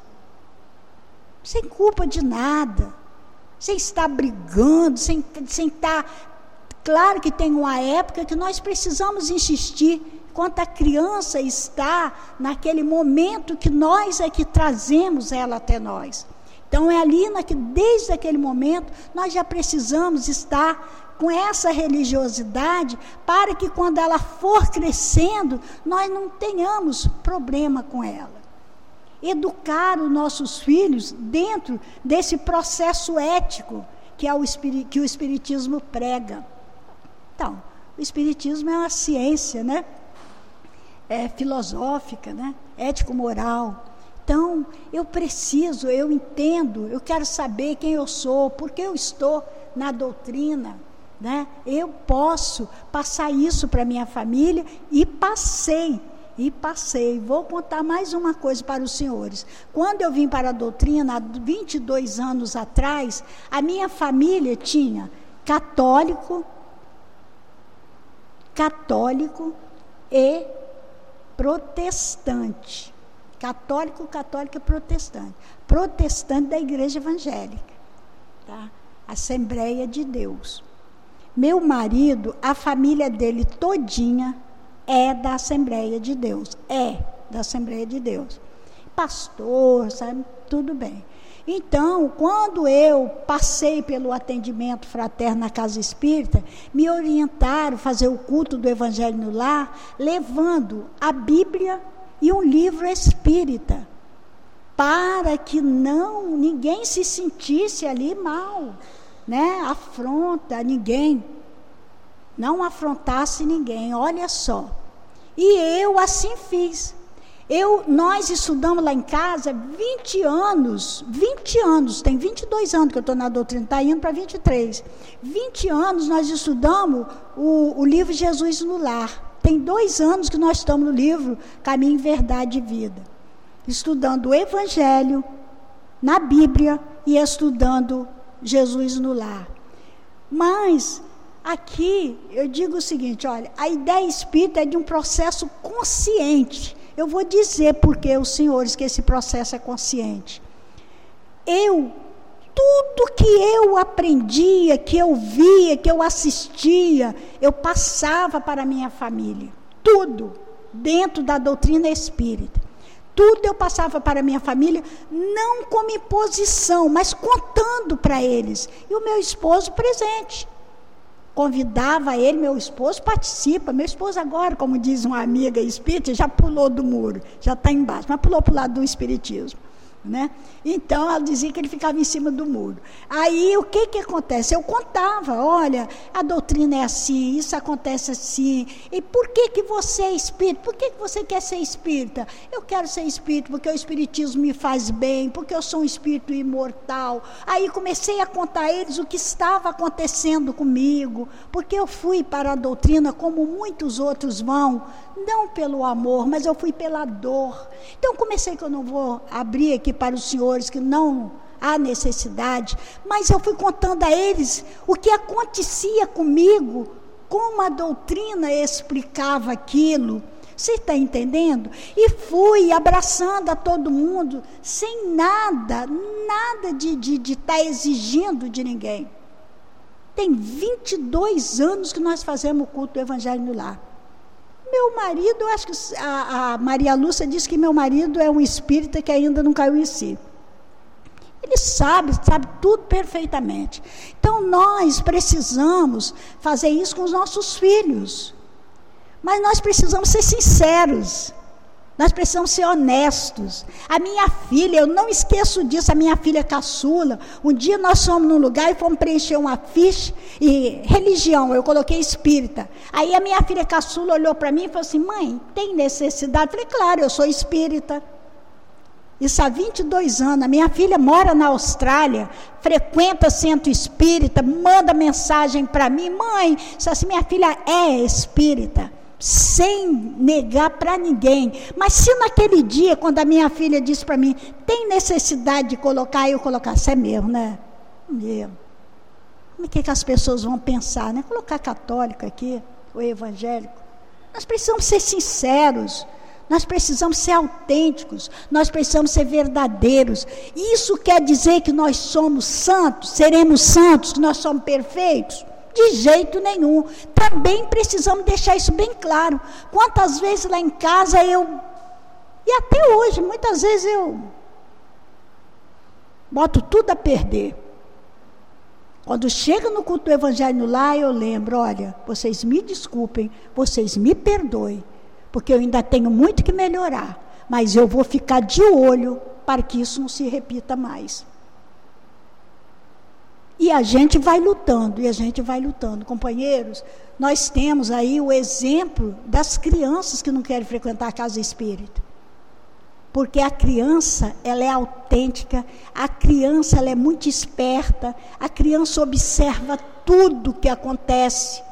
sem culpa de nada, sem estar brigando, sem, sem estar... Claro que tem uma época que nós precisamos insistir, enquanto a criança está naquele momento que nós é que trazemos ela até nós. Então é ali, na, desde aquele momento, nós já precisamos estar com essa religiosidade, para que quando ela for crescendo, nós não tenhamos problema com ela. Educar os nossos filhos dentro desse processo ético que, é o, que o Espiritismo prega. Então, o Espiritismo é uma ciência, né? É filosófica, né? Ético-moral. Então, eu preciso, eu entendo, eu quero saber quem eu sou, por que eu estou na doutrina, né? Eu posso passar isso para a minha família e passei. E passei. Vou contar mais uma coisa para os senhores. Quando eu vim para a doutrina, há vinte e dois anos atrás, a minha família tinha católico, católico e protestante. Católico, católico e protestante. Protestante da Igreja Evangélica, tá? Assembleia de Deus. Meu marido, a família dele todinha é da Assembleia de Deus, é da Assembleia de Deus. Pastor, sabe, tudo bem. Então, quando eu passei pelo atendimento fraterno na Casa Espírita, me orientaram a fazer o culto do Evangelho no lar, levando a Bíblia e um livro espírita, para que não, ninguém se sentisse ali mal, né? Afronta a ninguém, não afrontasse ninguém, olha só. E eu assim fiz. Eu, nós estudamos lá em casa vinte anos, vinte anos, tem vinte e dois anos que eu estou na doutrina, está indo para vinte e três. vinte anos nós estudamos o, o livro Jesus no Lar. Tem dois anos que nós estamos no livro Caminho, Verdade e Vida. Estudando o Evangelho na Bíblia e estudando Jesus no Lar. Mas aqui eu digo o seguinte, olha, a ideia espírita é de um processo consciente. Eu vou dizer por que os senhores que esse processo é consciente. Eu, tudo que eu aprendia, que eu via, que eu assistia, eu passava para a minha família. Tudo dentro da doutrina espírita. Tudo eu passava para a minha família, não como imposição, mas contando para eles. E o meu esposo presente. Convidava ele, meu esposo participa, meu esposo agora, como diz uma amiga espírita, já pulou do muro, já está embaixo, mas pulou para o lado do espiritismo. né? Então ela dizia que ele ficava em cima do muro. Aí o que que acontece? Eu contava, olha, a doutrina é assim, isso acontece assim. E por que que você é espírita? Por que que você quer ser espírita? Eu quero ser espírita porque o espiritismo me faz bem, porque eu sou um espírito imortal. Aí comecei a contar a eles o que estava acontecendo comigo, porque eu fui para a doutrina como muitos outros vão, não pelo amor, mas eu fui pela dor. Então comecei, que eu não vou abrir aqui para os senhores, que não há necessidade, mas eu fui contando a eles o que acontecia comigo, como a doutrina explicava aquilo. Você está entendendo? E fui abraçando a todo mundo, sem nada, nada de estar de, de tá exigindo de ninguém. Tem vinte e dois anos que nós fazemos o culto do Evangelho no Lar. Meu marido, eu acho que a, a Maria Lúcia disse que meu marido é um espírita que ainda não caiu em si. Ele sabe, sabe tudo perfeitamente. Então nós precisamos fazer isso com os nossos filhos. Mas nós precisamos ser sinceros. Nós precisamos ser honestos. A minha filha, eu não esqueço disso, a minha filha caçula, um dia nós fomos num lugar e fomos preencher uma ficha, e religião, eu coloquei espírita. Aí a minha filha caçula olhou para mim e falou assim, mãe, tem necessidade? Eu falei, claro, eu sou espírita. Isso há vinte e dois anos, a minha filha mora na Austrália, frequenta centro espírita, manda mensagem para mim, mãe, assim, minha filha é espírita. Sem negar para ninguém. Mas se naquele dia, quando a minha filha disse para mim, tem necessidade de colocar, eu colocasse, é mesmo, né? Mesmo. Como é que, que as pessoas vão pensar, né? Colocar católico aqui, ou evangélico. Nós precisamos ser sinceros, nós precisamos ser autênticos, nós precisamos ser verdadeiros. Isso quer dizer que nós somos santos, seremos santos, que nós somos perfeitos? De jeito nenhum. Também precisamos deixar isso bem claro. Quantas vezes lá em casa eu, e até hoje, muitas vezes eu boto tudo a perder. Quando chega no culto do Evangelho no Lar, eu lembro, olha, vocês me desculpem, vocês me perdoem, porque eu ainda tenho muito que melhorar, mas eu vou ficar de olho para que isso não se repita mais. E a gente vai lutando, e a gente vai lutando. Companheiros, nós temos aí o exemplo das crianças que não querem frequentar a casa espírita. Porque a criança, ela é autêntica, a criança, ela é muito esperta, a criança observa tudo que acontece.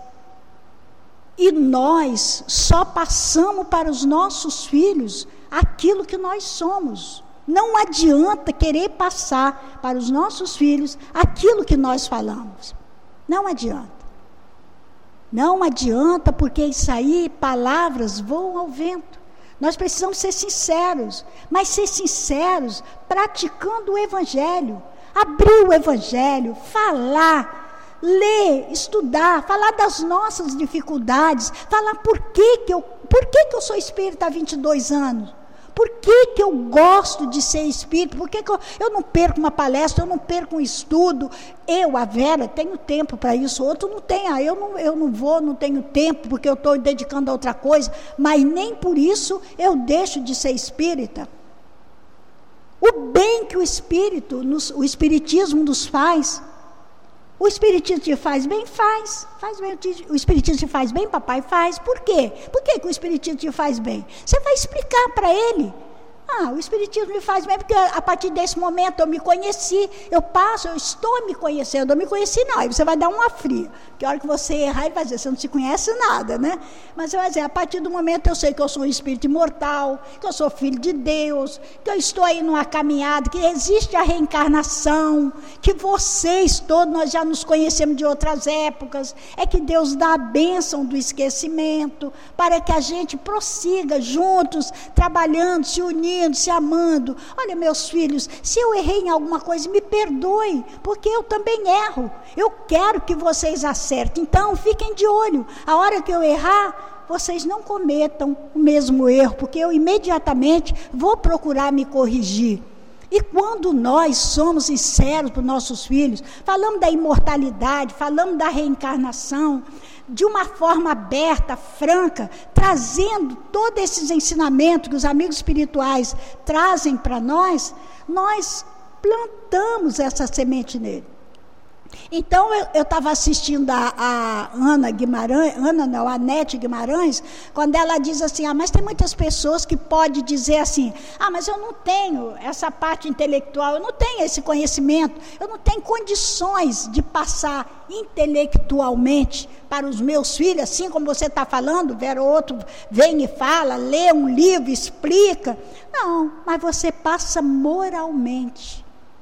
E nós só passamos para os nossos filhos aquilo que nós somos. Não adianta querer passar para os nossos filhos aquilo que nós falamos. Não adianta. Não adianta, porque isso aí, palavras voam ao vento. Nós precisamos ser sinceros, mas ser sinceros praticando o Evangelho. Abrir o Evangelho, falar, ler, estudar, falar das nossas dificuldades, falar por que que eu, por que que eu sou espírita há vinte e dois anos. Por que que eu gosto de ser espírita? Por que que eu, eu não perco uma palestra, eu não perco um estudo? Eu, a Vera, tenho tempo para isso, outro não tem. Ah, eu não, eu não vou, não tenho tempo, porque eu estou dedicando a outra coisa, mas nem por isso eu deixo de ser espírita. O bem que o espírito, nos, o espiritismo nos faz. O espiritismo te faz bem? Faz. faz bem. O espiritismo te faz bem, papai? Faz. Por quê? Por que, que o espiritismo te faz bem? Você vai explicar para ele. Ah, o espiritismo me faz bem porque a partir desse momento eu me conheci, eu passo, eu estou me conhecendo, eu me conheci não, aí você vai dar uma fria, que a hora que você errar, ele vai dizer, você não se conhece nada, né? Mas você vai dizer, a partir do momento eu sei que eu sou um espírito imortal, que eu sou filho de Deus, que eu estou aí numa caminhada, que existe a reencarnação, que vocês todos, nós já nos conhecemos de outras épocas, é que Deus dá a bênção do esquecimento, para que a gente prossiga juntos, trabalhando, se unindo, se amando. Olha, meus filhos, se eu errei em alguma coisa, me perdoe, porque eu também erro. Eu quero que vocês acertem. Então, fiquem de olho. A hora que eu errar, vocês não cometam o mesmo erro, porque eu imediatamente vou procurar me corrigir. E quando nós somos sinceros para os nossos filhos, falamos da imortalidade, falamos da reencarnação, de uma forma aberta, franca, trazendo todos esses ensinamentos que os amigos espirituais trazem para nós, nós plantamos essa semente nele. Então, eu estava assistindo a, a Ana Guimarães, Ana não, a Nete Guimarães, quando ela diz assim, ah, mas tem muitas pessoas que podem dizer assim, ah, mas eu não tenho essa parte intelectual, eu não tenho esse conhecimento, eu não tenho condições de passar intelectualmente para os meus filhos, assim como você está falando, Vera, outro vem e fala, lê um livro, explica. Não, mas você passa moralmente.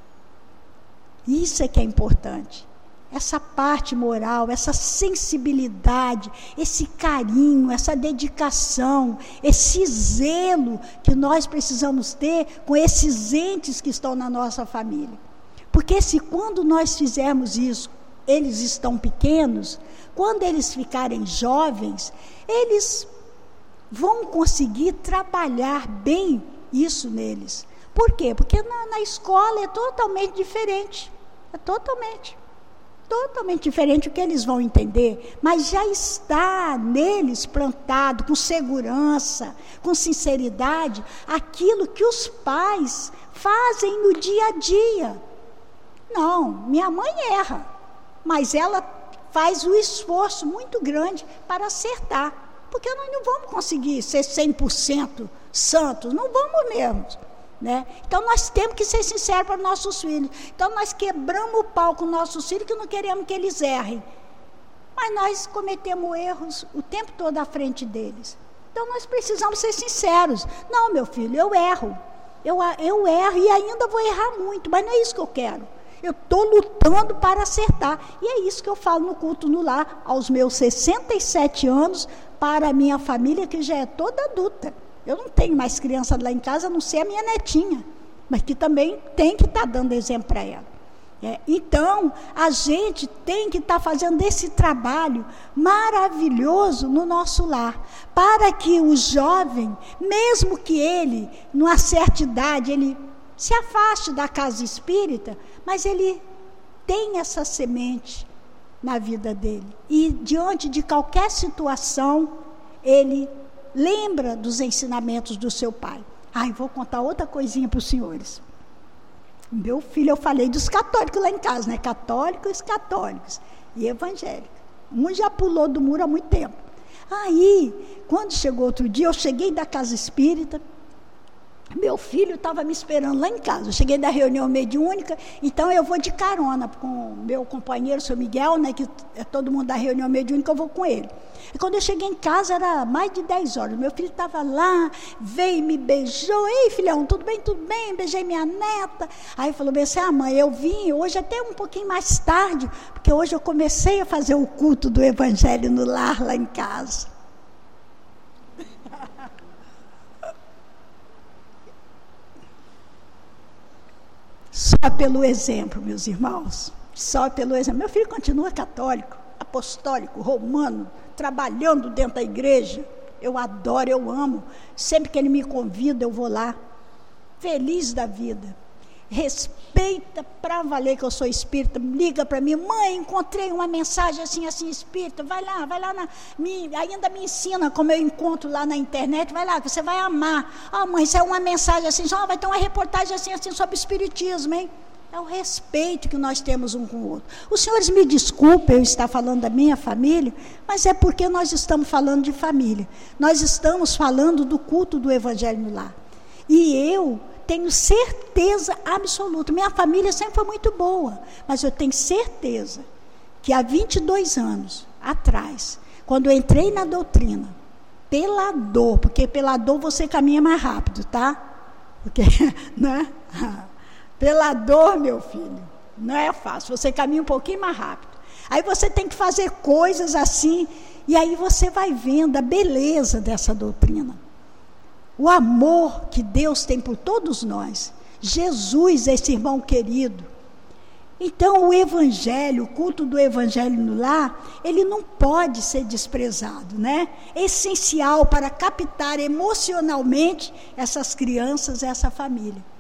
Isso é que é importante, essa parte moral, essa sensibilidade, esse carinho, essa dedicação, esse zelo que nós precisamos ter com esses entes que estão na nossa família. Porque se quando nós fizermos isso, eles estão pequenos, quando eles ficarem jovens, eles vão conseguir trabalhar bem isso neles. Por quê? Porque na, na escola é totalmente diferente. É totalmente, totalmente diferente o que eles vão entender, mas já está neles plantado com segurança, com sinceridade, aquilo que os pais fazem no dia a dia. Não, minha mãe erra, mas ela faz um esforço muito grande para acertar, porque nós não vamos conseguir ser cem por cento santos, não vamos mesmo. Né? Então nós temos que ser sinceros para os nossos filhos. Então nós quebramos o pau com os nossos filhos, que não queremos que eles errem, mas nós cometemos erros o tempo todo à frente deles. Então nós precisamos ser sinceros. Não, meu filho, eu erro, eu, eu erro e ainda vou errar muito, mas não é isso que eu quero. Eu estou lutando para acertar, e é isso que eu falo no culto no lar, aos meus sessenta e sete anos, para a minha família, que já é toda adulta. Eu não tenho mais criança lá em casa, a não ser a minha netinha, mas que também tem que estar tá dando exemplo para ela. É, então, a gente tem que estar tá fazendo esse trabalho maravilhoso no nosso lar, para que o jovem, mesmo que ele, numa certa idade, ele se afaste da casa espírita, mas ele tem essa semente na vida dele. E diante de qualquer situação, ele lembra dos ensinamentos do seu pai. Ai, vou contar outra coisinha para os senhores. Meu filho, eu falei dos católicos lá em casa, né? Católicos, católicos e evangélicos. Um já pulou do muro há muito tempo. Aí, quando chegou outro dia, eu cheguei da casa espírita, meu filho estava me esperando lá em casa. Eu cheguei da reunião mediúnica, então eu vou de carona com o meu companheiro, o seu Miguel, né, que é todo mundo da reunião mediúnica, eu vou com ele. E quando eu cheguei em casa, era mais de dez horas. Meu filho estava lá, veio e me beijou. Ei, filhão, tudo bem, tudo bem? Beijei minha neta. Aí falou bem assim, ah, mãe, eu vim hoje até um pouquinho mais tarde, porque hoje eu comecei a fazer o culto do Evangelho no lar, lá em casa. Só pelo exemplo, meus irmãos, só pelo exemplo. Meu filho continua católico, apostólico, romano, trabalhando dentro da igreja. Eu adoro, eu amo. Sempre que ele me convida, eu vou lá, feliz da vida. Respeita para valer que eu sou espírita, liga para mim, mãe, encontrei uma mensagem assim, assim, espírita, vai lá, vai lá, na, me, ainda me ensina como eu encontro lá na internet, vai lá, que você vai amar. Ah, mãe, isso é uma mensagem assim, ó, vai ter uma reportagem assim, assim, sobre espiritismo, hein? É o respeito que nós temos um com o outro. Os senhores me desculpem eu estar falando da minha família, mas é porque nós estamos falando de família. Nós estamos falando do culto do Evangelho no lar. E eu tenho certeza absoluta, minha família sempre foi muito boa, mas eu tenho certeza que há vinte e dois anos atrás, quando eu entrei na doutrina, pela dor, porque pela dor você caminha mais rápido, tá? Porque, né? Pela dor, meu filho, não é fácil, você caminha um pouquinho mais rápido. Aí você tem que fazer coisas assim, e aí você vai vendo a beleza dessa doutrina. O amor que Deus tem por todos nós. Jesus, esse irmão querido. Então, o Evangelho, o culto do Evangelho no lar, ele não pode ser desprezado, né? É essencial para captar emocionalmente essas crianças, essa família.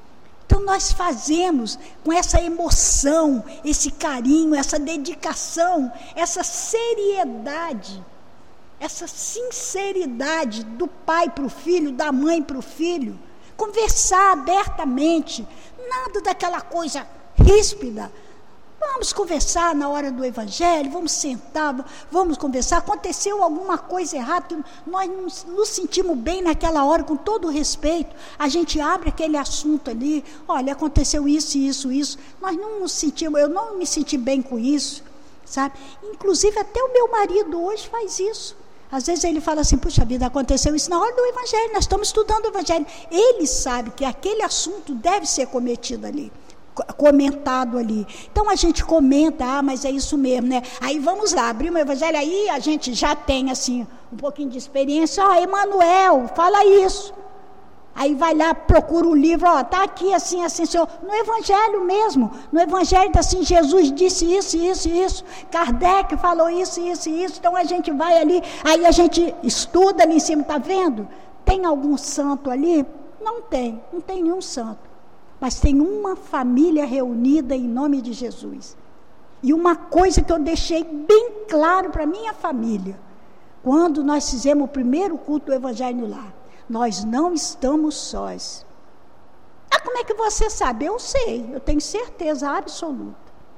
Então nós fazemos com essa emoção, esse carinho, essa dedicação, essa seriedade, essa sinceridade do pai para o filho, da mãe para o filho, conversar abertamente, nada daquela coisa ríspida. Vamos conversar na hora do evangelho, vamos sentar, vamos conversar. Aconteceu alguma coisa errada, nós nos, nos sentimos bem naquela hora, com todo o respeito. A gente abre aquele assunto ali, olha, aconteceu isso, isso, isso. Nós não nos sentimos, eu não me senti bem com isso, sabe? Inclusive até o meu marido hoje faz isso. Às vezes ele fala assim, puxa vida, aconteceu isso na hora do evangelho, nós estamos estudando o evangelho. Ele sabe que aquele assunto deve ser cometido ali, comentado ali. Então a gente comenta, ah, mas é isso mesmo, né? Aí vamos lá, abrimos o evangelho, aí a gente já tem assim, um pouquinho de experiência, ó, oh, Emanuel, fala isso. Aí vai lá, procura o livro, ó, tá aqui assim, assim, senhor, no evangelho mesmo, no evangelho tá assim, Jesus disse isso, isso, isso, Kardec falou isso, isso, isso, então a gente vai ali, aí a gente estuda ali em cima, tá vendo? Tem algum santo ali? Não tem, não tem nenhum santo, mas tem uma família reunida em nome de Jesus. E uma coisa que eu deixei bem claro para minha família, quando nós fizemos o primeiro culto do evangelho no lar, nós não estamos sós. Ah, como é que você sabe? Eu sei, eu tenho certeza absoluta.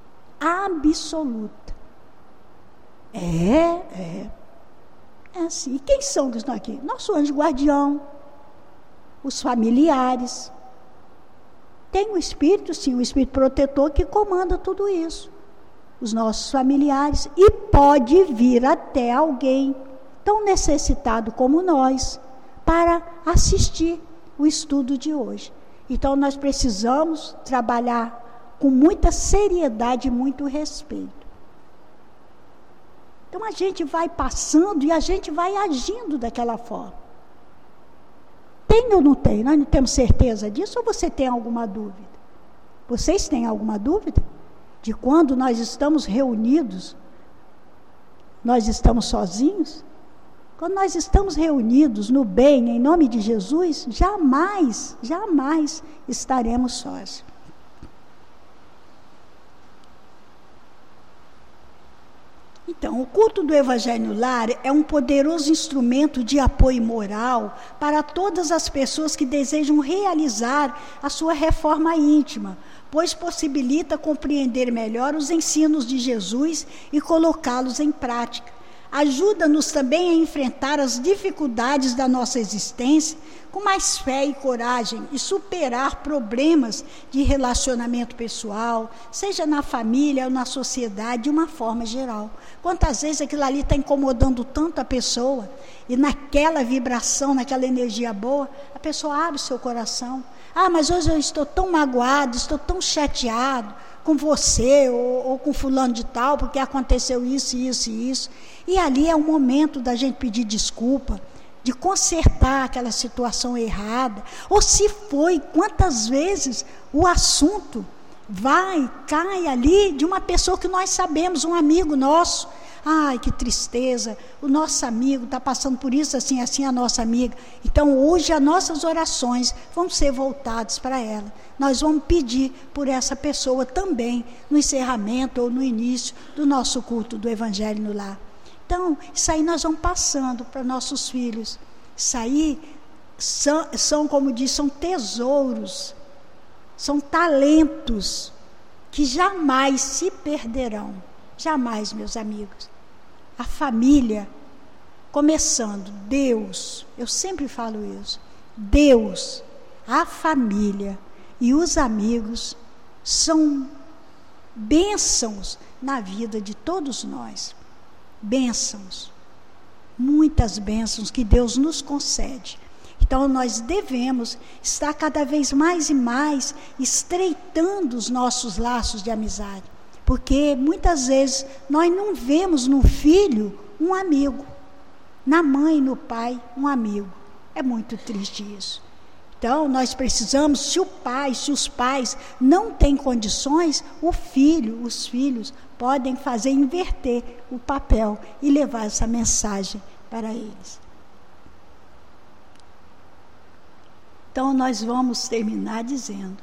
Absoluta. É, é. É assim. E quem são que estão aqui? Nosso anjo guardião, os familiares. Tem o Espírito, sim, o Espírito protetor que comanda tudo isso. Os nossos familiares. E pode vir até alguém tão necessitado como nós, para assistir o estudo de hoje. Então nós precisamos trabalhar com muita seriedade e muito respeito. Então a gente vai passando e a gente vai agindo daquela forma. Tem ou não tem? Nós não temos certeza disso, ou você tem alguma dúvida? Vocês têm alguma dúvida? De quando nós estamos reunidos, nós estamos sozinhos? Quando nós estamos reunidos no bem, em nome de Jesus, jamais, jamais estaremos sós. Então, o culto do Evangelho no Lar é um poderoso instrumento de apoio moral para todas as pessoas que desejam realizar a sua reforma íntima, pois possibilita compreender melhor os ensinos de Jesus e colocá-los em prática. Ajuda-nos também a enfrentar as dificuldades da nossa existência com mais fé e coragem e superar problemas de relacionamento pessoal, seja na família ou na sociedade, de uma forma geral. Quantas vezes aquilo ali está incomodando tanto a pessoa, e naquela vibração, naquela energia boa, a pessoa abre o seu coração. Ah, mas hoje eu estou tão magoado, estou tão chateado com você ou, ou com fulano de tal, porque aconteceu isso, isso e isso. E ali é o momento da gente pedir desculpa, de consertar aquela situação errada. Ou se foi, quantas vezes o assunto vai, cai ali de uma pessoa que nós sabemos, um amigo nosso. Ai, que tristeza, o nosso amigo está passando por isso, assim, assim, a nossa amiga. Então, hoje, as nossas orações vão ser voltadas para ela. Nós vamos pedir por essa pessoa também, no encerramento ou no início do nosso culto do Evangelho no Lar. Então, isso aí nós vamos passando para nossos filhos. Isso aí são, são, como diz, são tesouros, são talentos que jamais se perderão. Jamais, meus amigos. A família, começando, Deus, eu sempre falo isso, Deus, a família e os amigos são bênçãos na vida de todos nós. Bênçãos, muitas bênçãos que Deus nos concede. Então nós devemos estar cada vez mais e mais estreitando os nossos laços de amizade, porque muitas vezes nós não vemos no filho um amigo, na mãe e no pai um amigo. É muito triste isso. Então nós precisamos, se o pai, se os pais não têm condições, o filho, os filhos podem fazer inverter o papel e levar essa mensagem para eles. Então nós vamos terminar dizendo: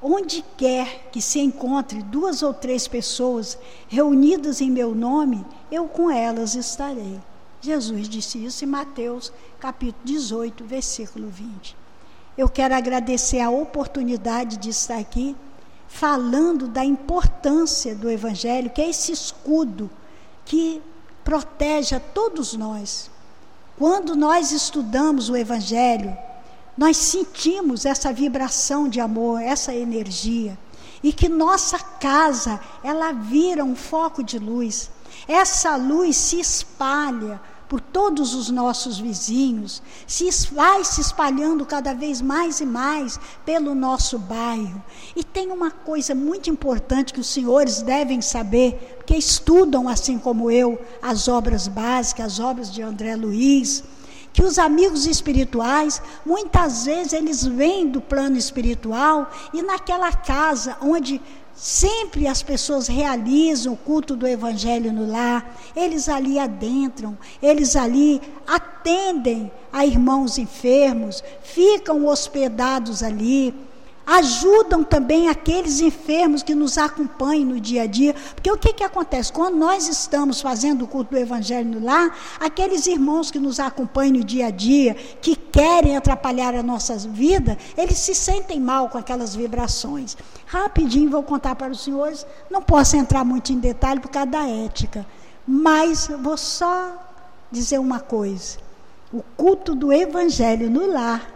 onde quer que se encontre duas ou três pessoas reunidas em meu nome, eu com elas estarei. Jesus disse isso em Mateus capítulo dezoito, versículo vinte. Eu quero agradecer a oportunidade de estar aqui falando da importância do Evangelho, que é esse escudo que protege a todos nós. Quando nós estudamos o Evangelho, nós sentimos essa vibração de amor, essa energia, e que nossa casa, ela vira um foco de luz. Essa luz se espalha por todos os nossos vizinhos, se vai se espalhando cada vez mais e mais pelo nosso bairro. E tem uma coisa muito importante que os senhores devem saber, porque estudam, assim como eu, as obras básicas, as obras de André Luiz, que os amigos espirituais, muitas vezes eles vêm do plano espiritual e naquela casa onde sempre as pessoas realizam o culto do Evangelho no lar, eles ali adentram, eles ali atendem a irmãos enfermos, ficam hospedados ali, ajudam também aqueles enfermos que nos acompanham no dia a dia, porque o que que acontece? Quando nós estamos fazendo o culto do Evangelho no lar, aqueles irmãos que nos acompanham no dia a dia, que querem atrapalhar a nossa vida, eles se sentem mal com aquelas vibrações. Rapidinho vou contar para os senhores, não posso entrar muito em detalhe por causa da ética, mas vou só dizer uma coisa: o culto do Evangelho no lar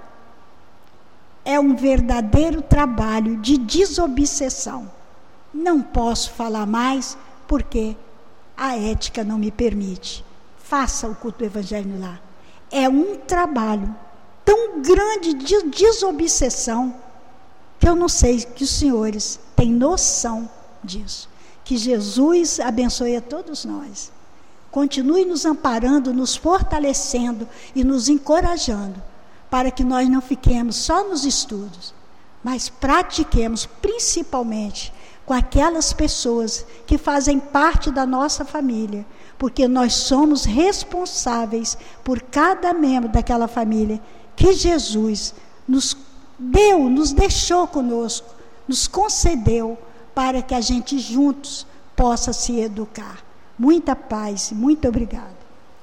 é um verdadeiro trabalho de desobsessão. Não posso falar mais porque a ética não me permite. Faça o culto do Evangelho no lar. É um trabalho tão grande de desobsessão que eu não sei que os senhores têm noção disso. Que Jesus abençoe a todos nós. Continue nos amparando, nos fortalecendo e nos encorajando, para que nós não fiquemos só nos estudos, mas pratiquemos principalmente com aquelas pessoas que fazem parte da nossa família, porque nós somos responsáveis por cada membro daquela família que Jesus nos deu, nos deixou conosco, nos concedeu para que a gente juntos possa se educar. Muita paz, muito obrigada.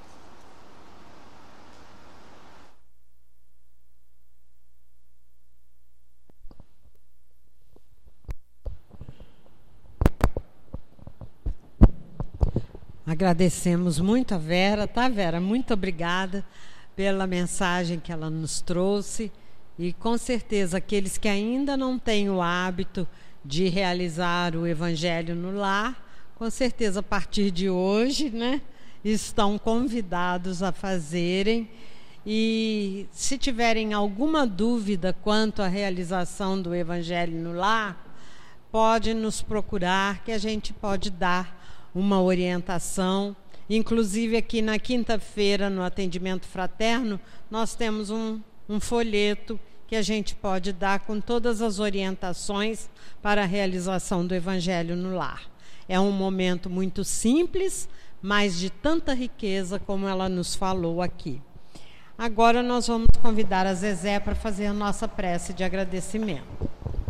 Agradecemos muito a Vera, tá, Vera? Muito obrigada pela mensagem que ela nos trouxe. E com certeza aqueles que ainda não têm o hábito de realizar o Evangelho no lar, com certeza a partir de hoje, né, estão convidados a fazerem. E se tiverem alguma dúvida quanto à realização do Evangelho no lar, pode nos procurar, que a gente pode dar uma orientação. Inclusive aqui na quinta-feira, no atendimento fraterno, nós temos um, um folheto que a gente pode dar com todas as orientações para a realização do Evangelho no lar. É um momento muito simples, mas de tanta riqueza como ela nos falou aqui. Agora nós vamos convidar a Zezé para fazer a nossa prece de agradecimento.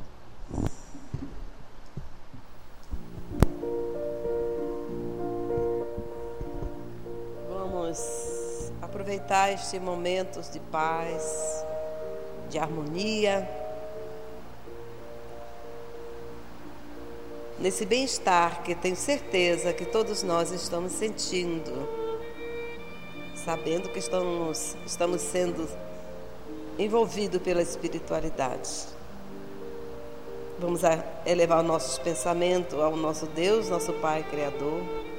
Aproveitar este momento de paz, de harmonia, nesse bem-estar que tenho certeza que todos nós estamos sentindo, sabendo que estamos, estamos sendo envolvidos pela espiritualidade. Vamos elevar nossos pensamentos ao nosso Deus, nosso Pai Criador,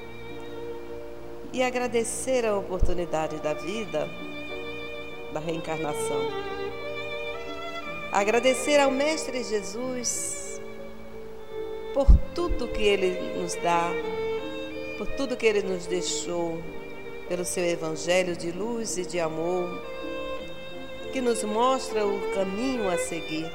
e agradecer a oportunidade da vida, da reencarnação. Agradecer ao Mestre Jesus por tudo que Ele nos dá, por tudo que Ele nos deixou, pelo seu Evangelho de luz e de amor, que nos mostra o caminho a seguir.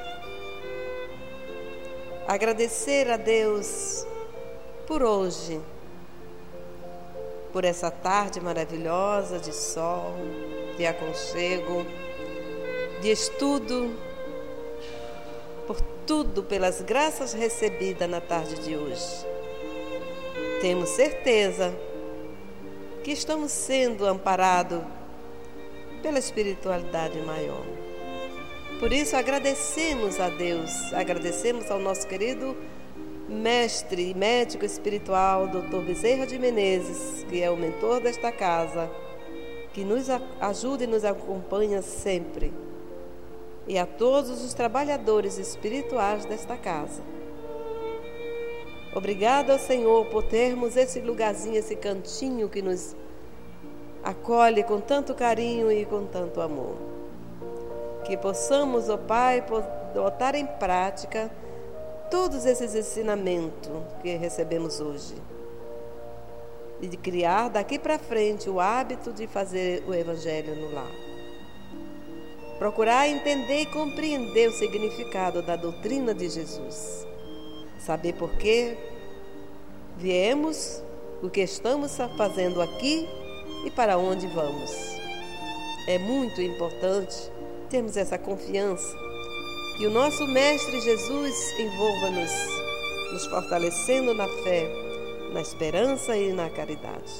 Agradecer a Deus por hoje, por essa tarde maravilhosa de sol, de aconchego, de estudo, por tudo, pelas graças recebidas na tarde de hoje. Temos certeza que estamos sendo amparados pela espiritualidade maior. Por isso agradecemos a Deus, agradecemos ao nosso querido mestre e médico espiritual, doutor Bezerra de Menezes, que é o mentor desta casa, que nos ajuda e nos acompanha sempre, e a todos os trabalhadores espirituais desta casa. Obrigado ao Senhor por termos esse lugarzinho, esse cantinho que nos acolhe com tanto carinho e com tanto amor. Que possamos, ó Pai, botar em prática todos esses ensinamentos que recebemos hoje. E de criar daqui para frente o hábito de fazer o Evangelho no lar. Procurar entender e compreender o significado da doutrina de Jesus. Saber por que viemos, o que estamos fazendo aqui e para onde vamos. É muito importante termos essa confiança que o nosso Mestre Jesus envolva-nos, nos fortalecendo na fé, na esperança e na caridade.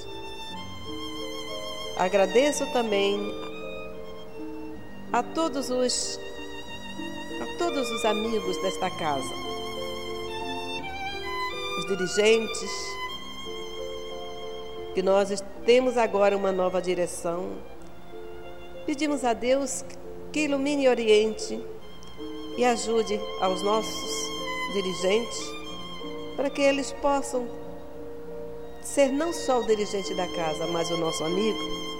Agradeço também a todos os, a todos os amigos desta casa, os dirigentes, que nós temos agora uma nova direção. Pedimos a Deus que ilumine e oriente e ajude aos nossos dirigentes para que eles possam ser não só o dirigente da casa, mas o nosso amigo.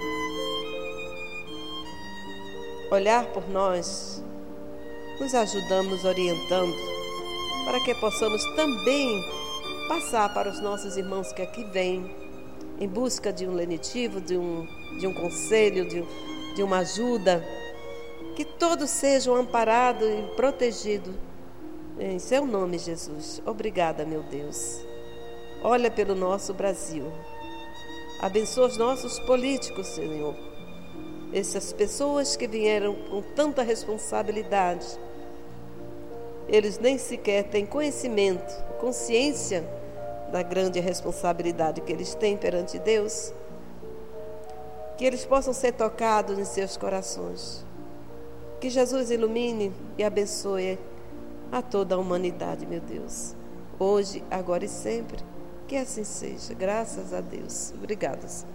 Olhar por nós, nos ajudando, nos orientando, para que possamos também passar para os nossos irmãos que aqui vêm, em busca de um lenitivo, de um, de um conselho, de, de uma ajuda, que todos sejam amparados e protegidos. Em seu nome, Jesus. Obrigada, meu Deus. Olha pelo nosso Brasil. Abençoa os nossos políticos, Senhor. Essas pessoas que vieram com tanta responsabilidade. Eles nem sequer têm conhecimento, consciência da grande responsabilidade que eles têm perante Deus. Que eles possam ser tocados em seus corações. Que Jesus ilumine e abençoe a toda a humanidade, meu Deus. Hoje, agora e sempre. Que assim seja. Graças a Deus. Obrigada, Senhor.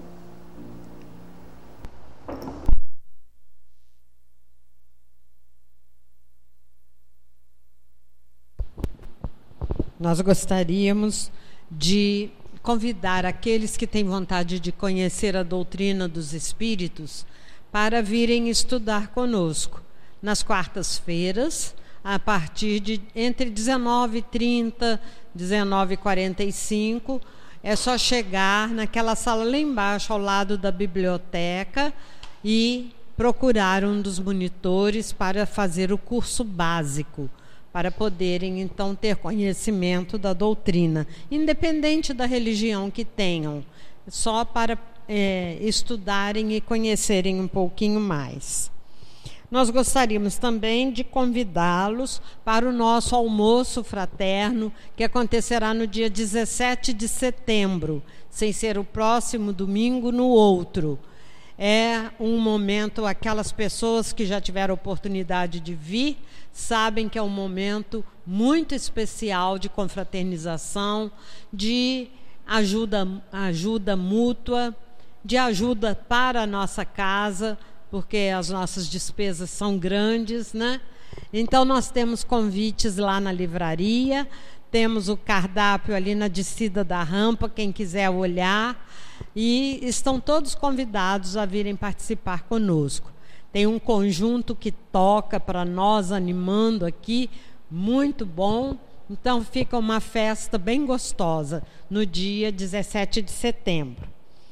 Nós gostaríamos de convidar aqueles que têm vontade de conhecer a doutrina dos Espíritos para virem estudar conosco nas quartas-feiras, a partir de entre dezenove e trinta, dezenove e quarenta e cinco. É só chegar naquela sala lá embaixo, ao lado da biblioteca, e procurar um dos monitores para fazer o curso básico, para poderem, então, ter conhecimento da doutrina, independente da religião que tenham, só para é, estudarem e conhecerem um pouquinho mais. Nós gostaríamos também de convidá-los para o nosso almoço fraterno, que acontecerá no dia dezessete de setembro, sem ser o próximo domingo, no outro. É um momento, aquelas pessoas que já tiveram oportunidade de vir, sabem que é um momento muito especial de confraternização, de ajuda, ajuda mútua, de ajuda para a nossa casa, porque as nossas despesas são grandes, né? Então, nós temos convites lá na livraria, temos o cardápio ali na descida da rampa, quem quiser olhar, e estão todos convidados a virem participar conosco. Tem um conjunto que toca para nós, animando aqui, muito bom. Então, fica uma festa bem gostosa no dia dezessete de setembro.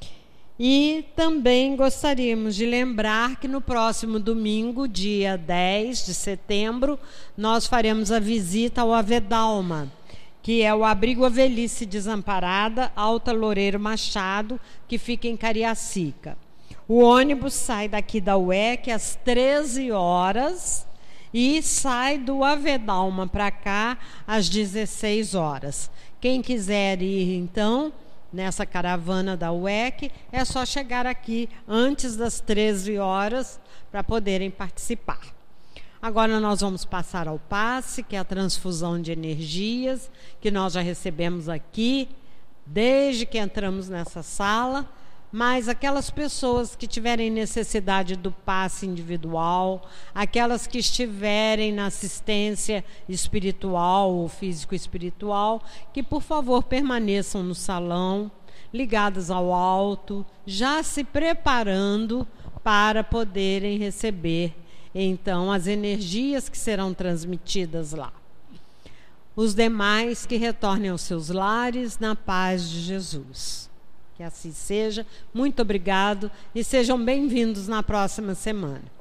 E também gostaríamos de lembrar que no próximo domingo, dia dez de setembro, nós faremos a visita ao Avedalma, que é o Abrigo à Velhice Desamparada, Alta Loureiro Machado, que fica em Cariacica. O ônibus sai daqui da U E C às treze horas e sai do Avedalma para cá às dezesseis horas. Quem quiser ir, então, nessa caravana da U E C, é só chegar aqui antes das treze horas para poderem participar. Agora nós vamos passar ao passe, que é a transfusão de energias, que nós já recebemos aqui, desde que entramos nessa sala, mas aquelas pessoas que tiverem necessidade do passe individual, aquelas que estiverem na assistência espiritual ou físico-espiritual, que por favor permaneçam no salão, ligadas ao alto, já se preparando para poderem receber, então, as energias que serão transmitidas lá. Os demais que retornem aos seus lares na paz de Jesus. Que assim seja. Muito obrigado e sejam bem-vindos na próxima semana.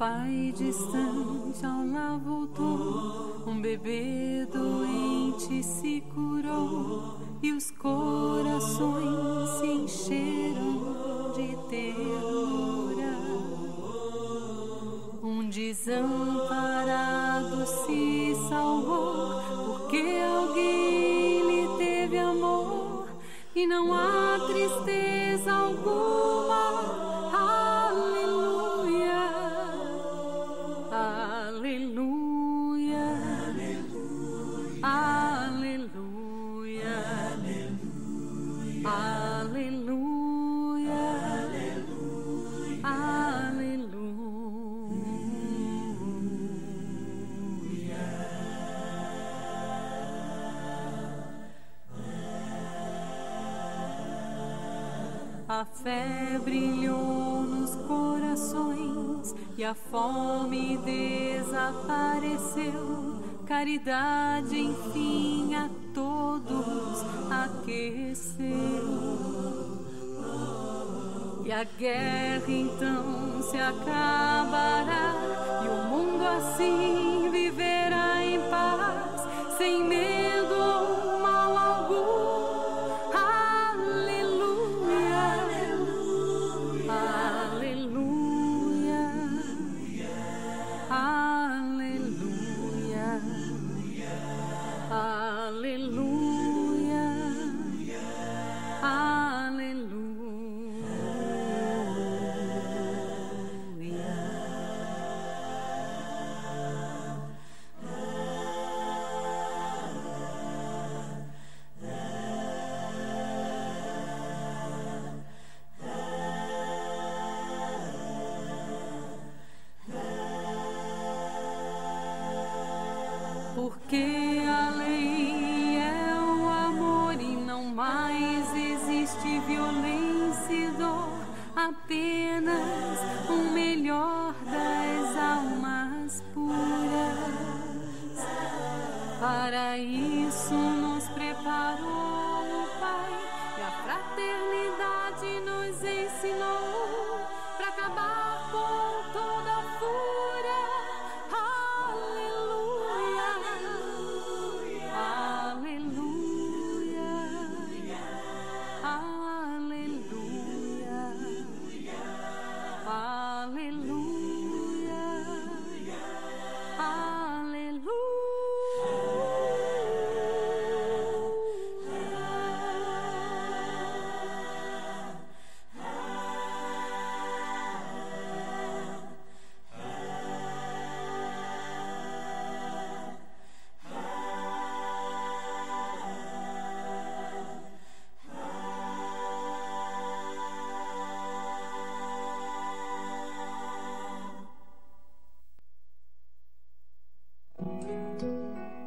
pai distante ao lar voltou, um bebê doente se curou e os corações se encheram de ternura. Um desamparado se salvou porque alguém lhe teve amor e não há tristeza alguma. Aleluia, aleluia, aleluia, aleluia, aleluia, aleluia. A fé brilhou nos corações e a fome desapareceu. Caridade, enfim, a todos aqueceu. E a guerra então se acabará e o mundo assim viverá em paz, sem medo ou mal algum. Porque a lei é o amor e não mais existe violência e dor, apenas o melhor das almas puras. Para isso nos preparou o Pai e a fraternidade nos ensinou para acabar com toda a fúria.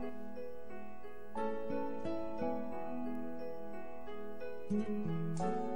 Música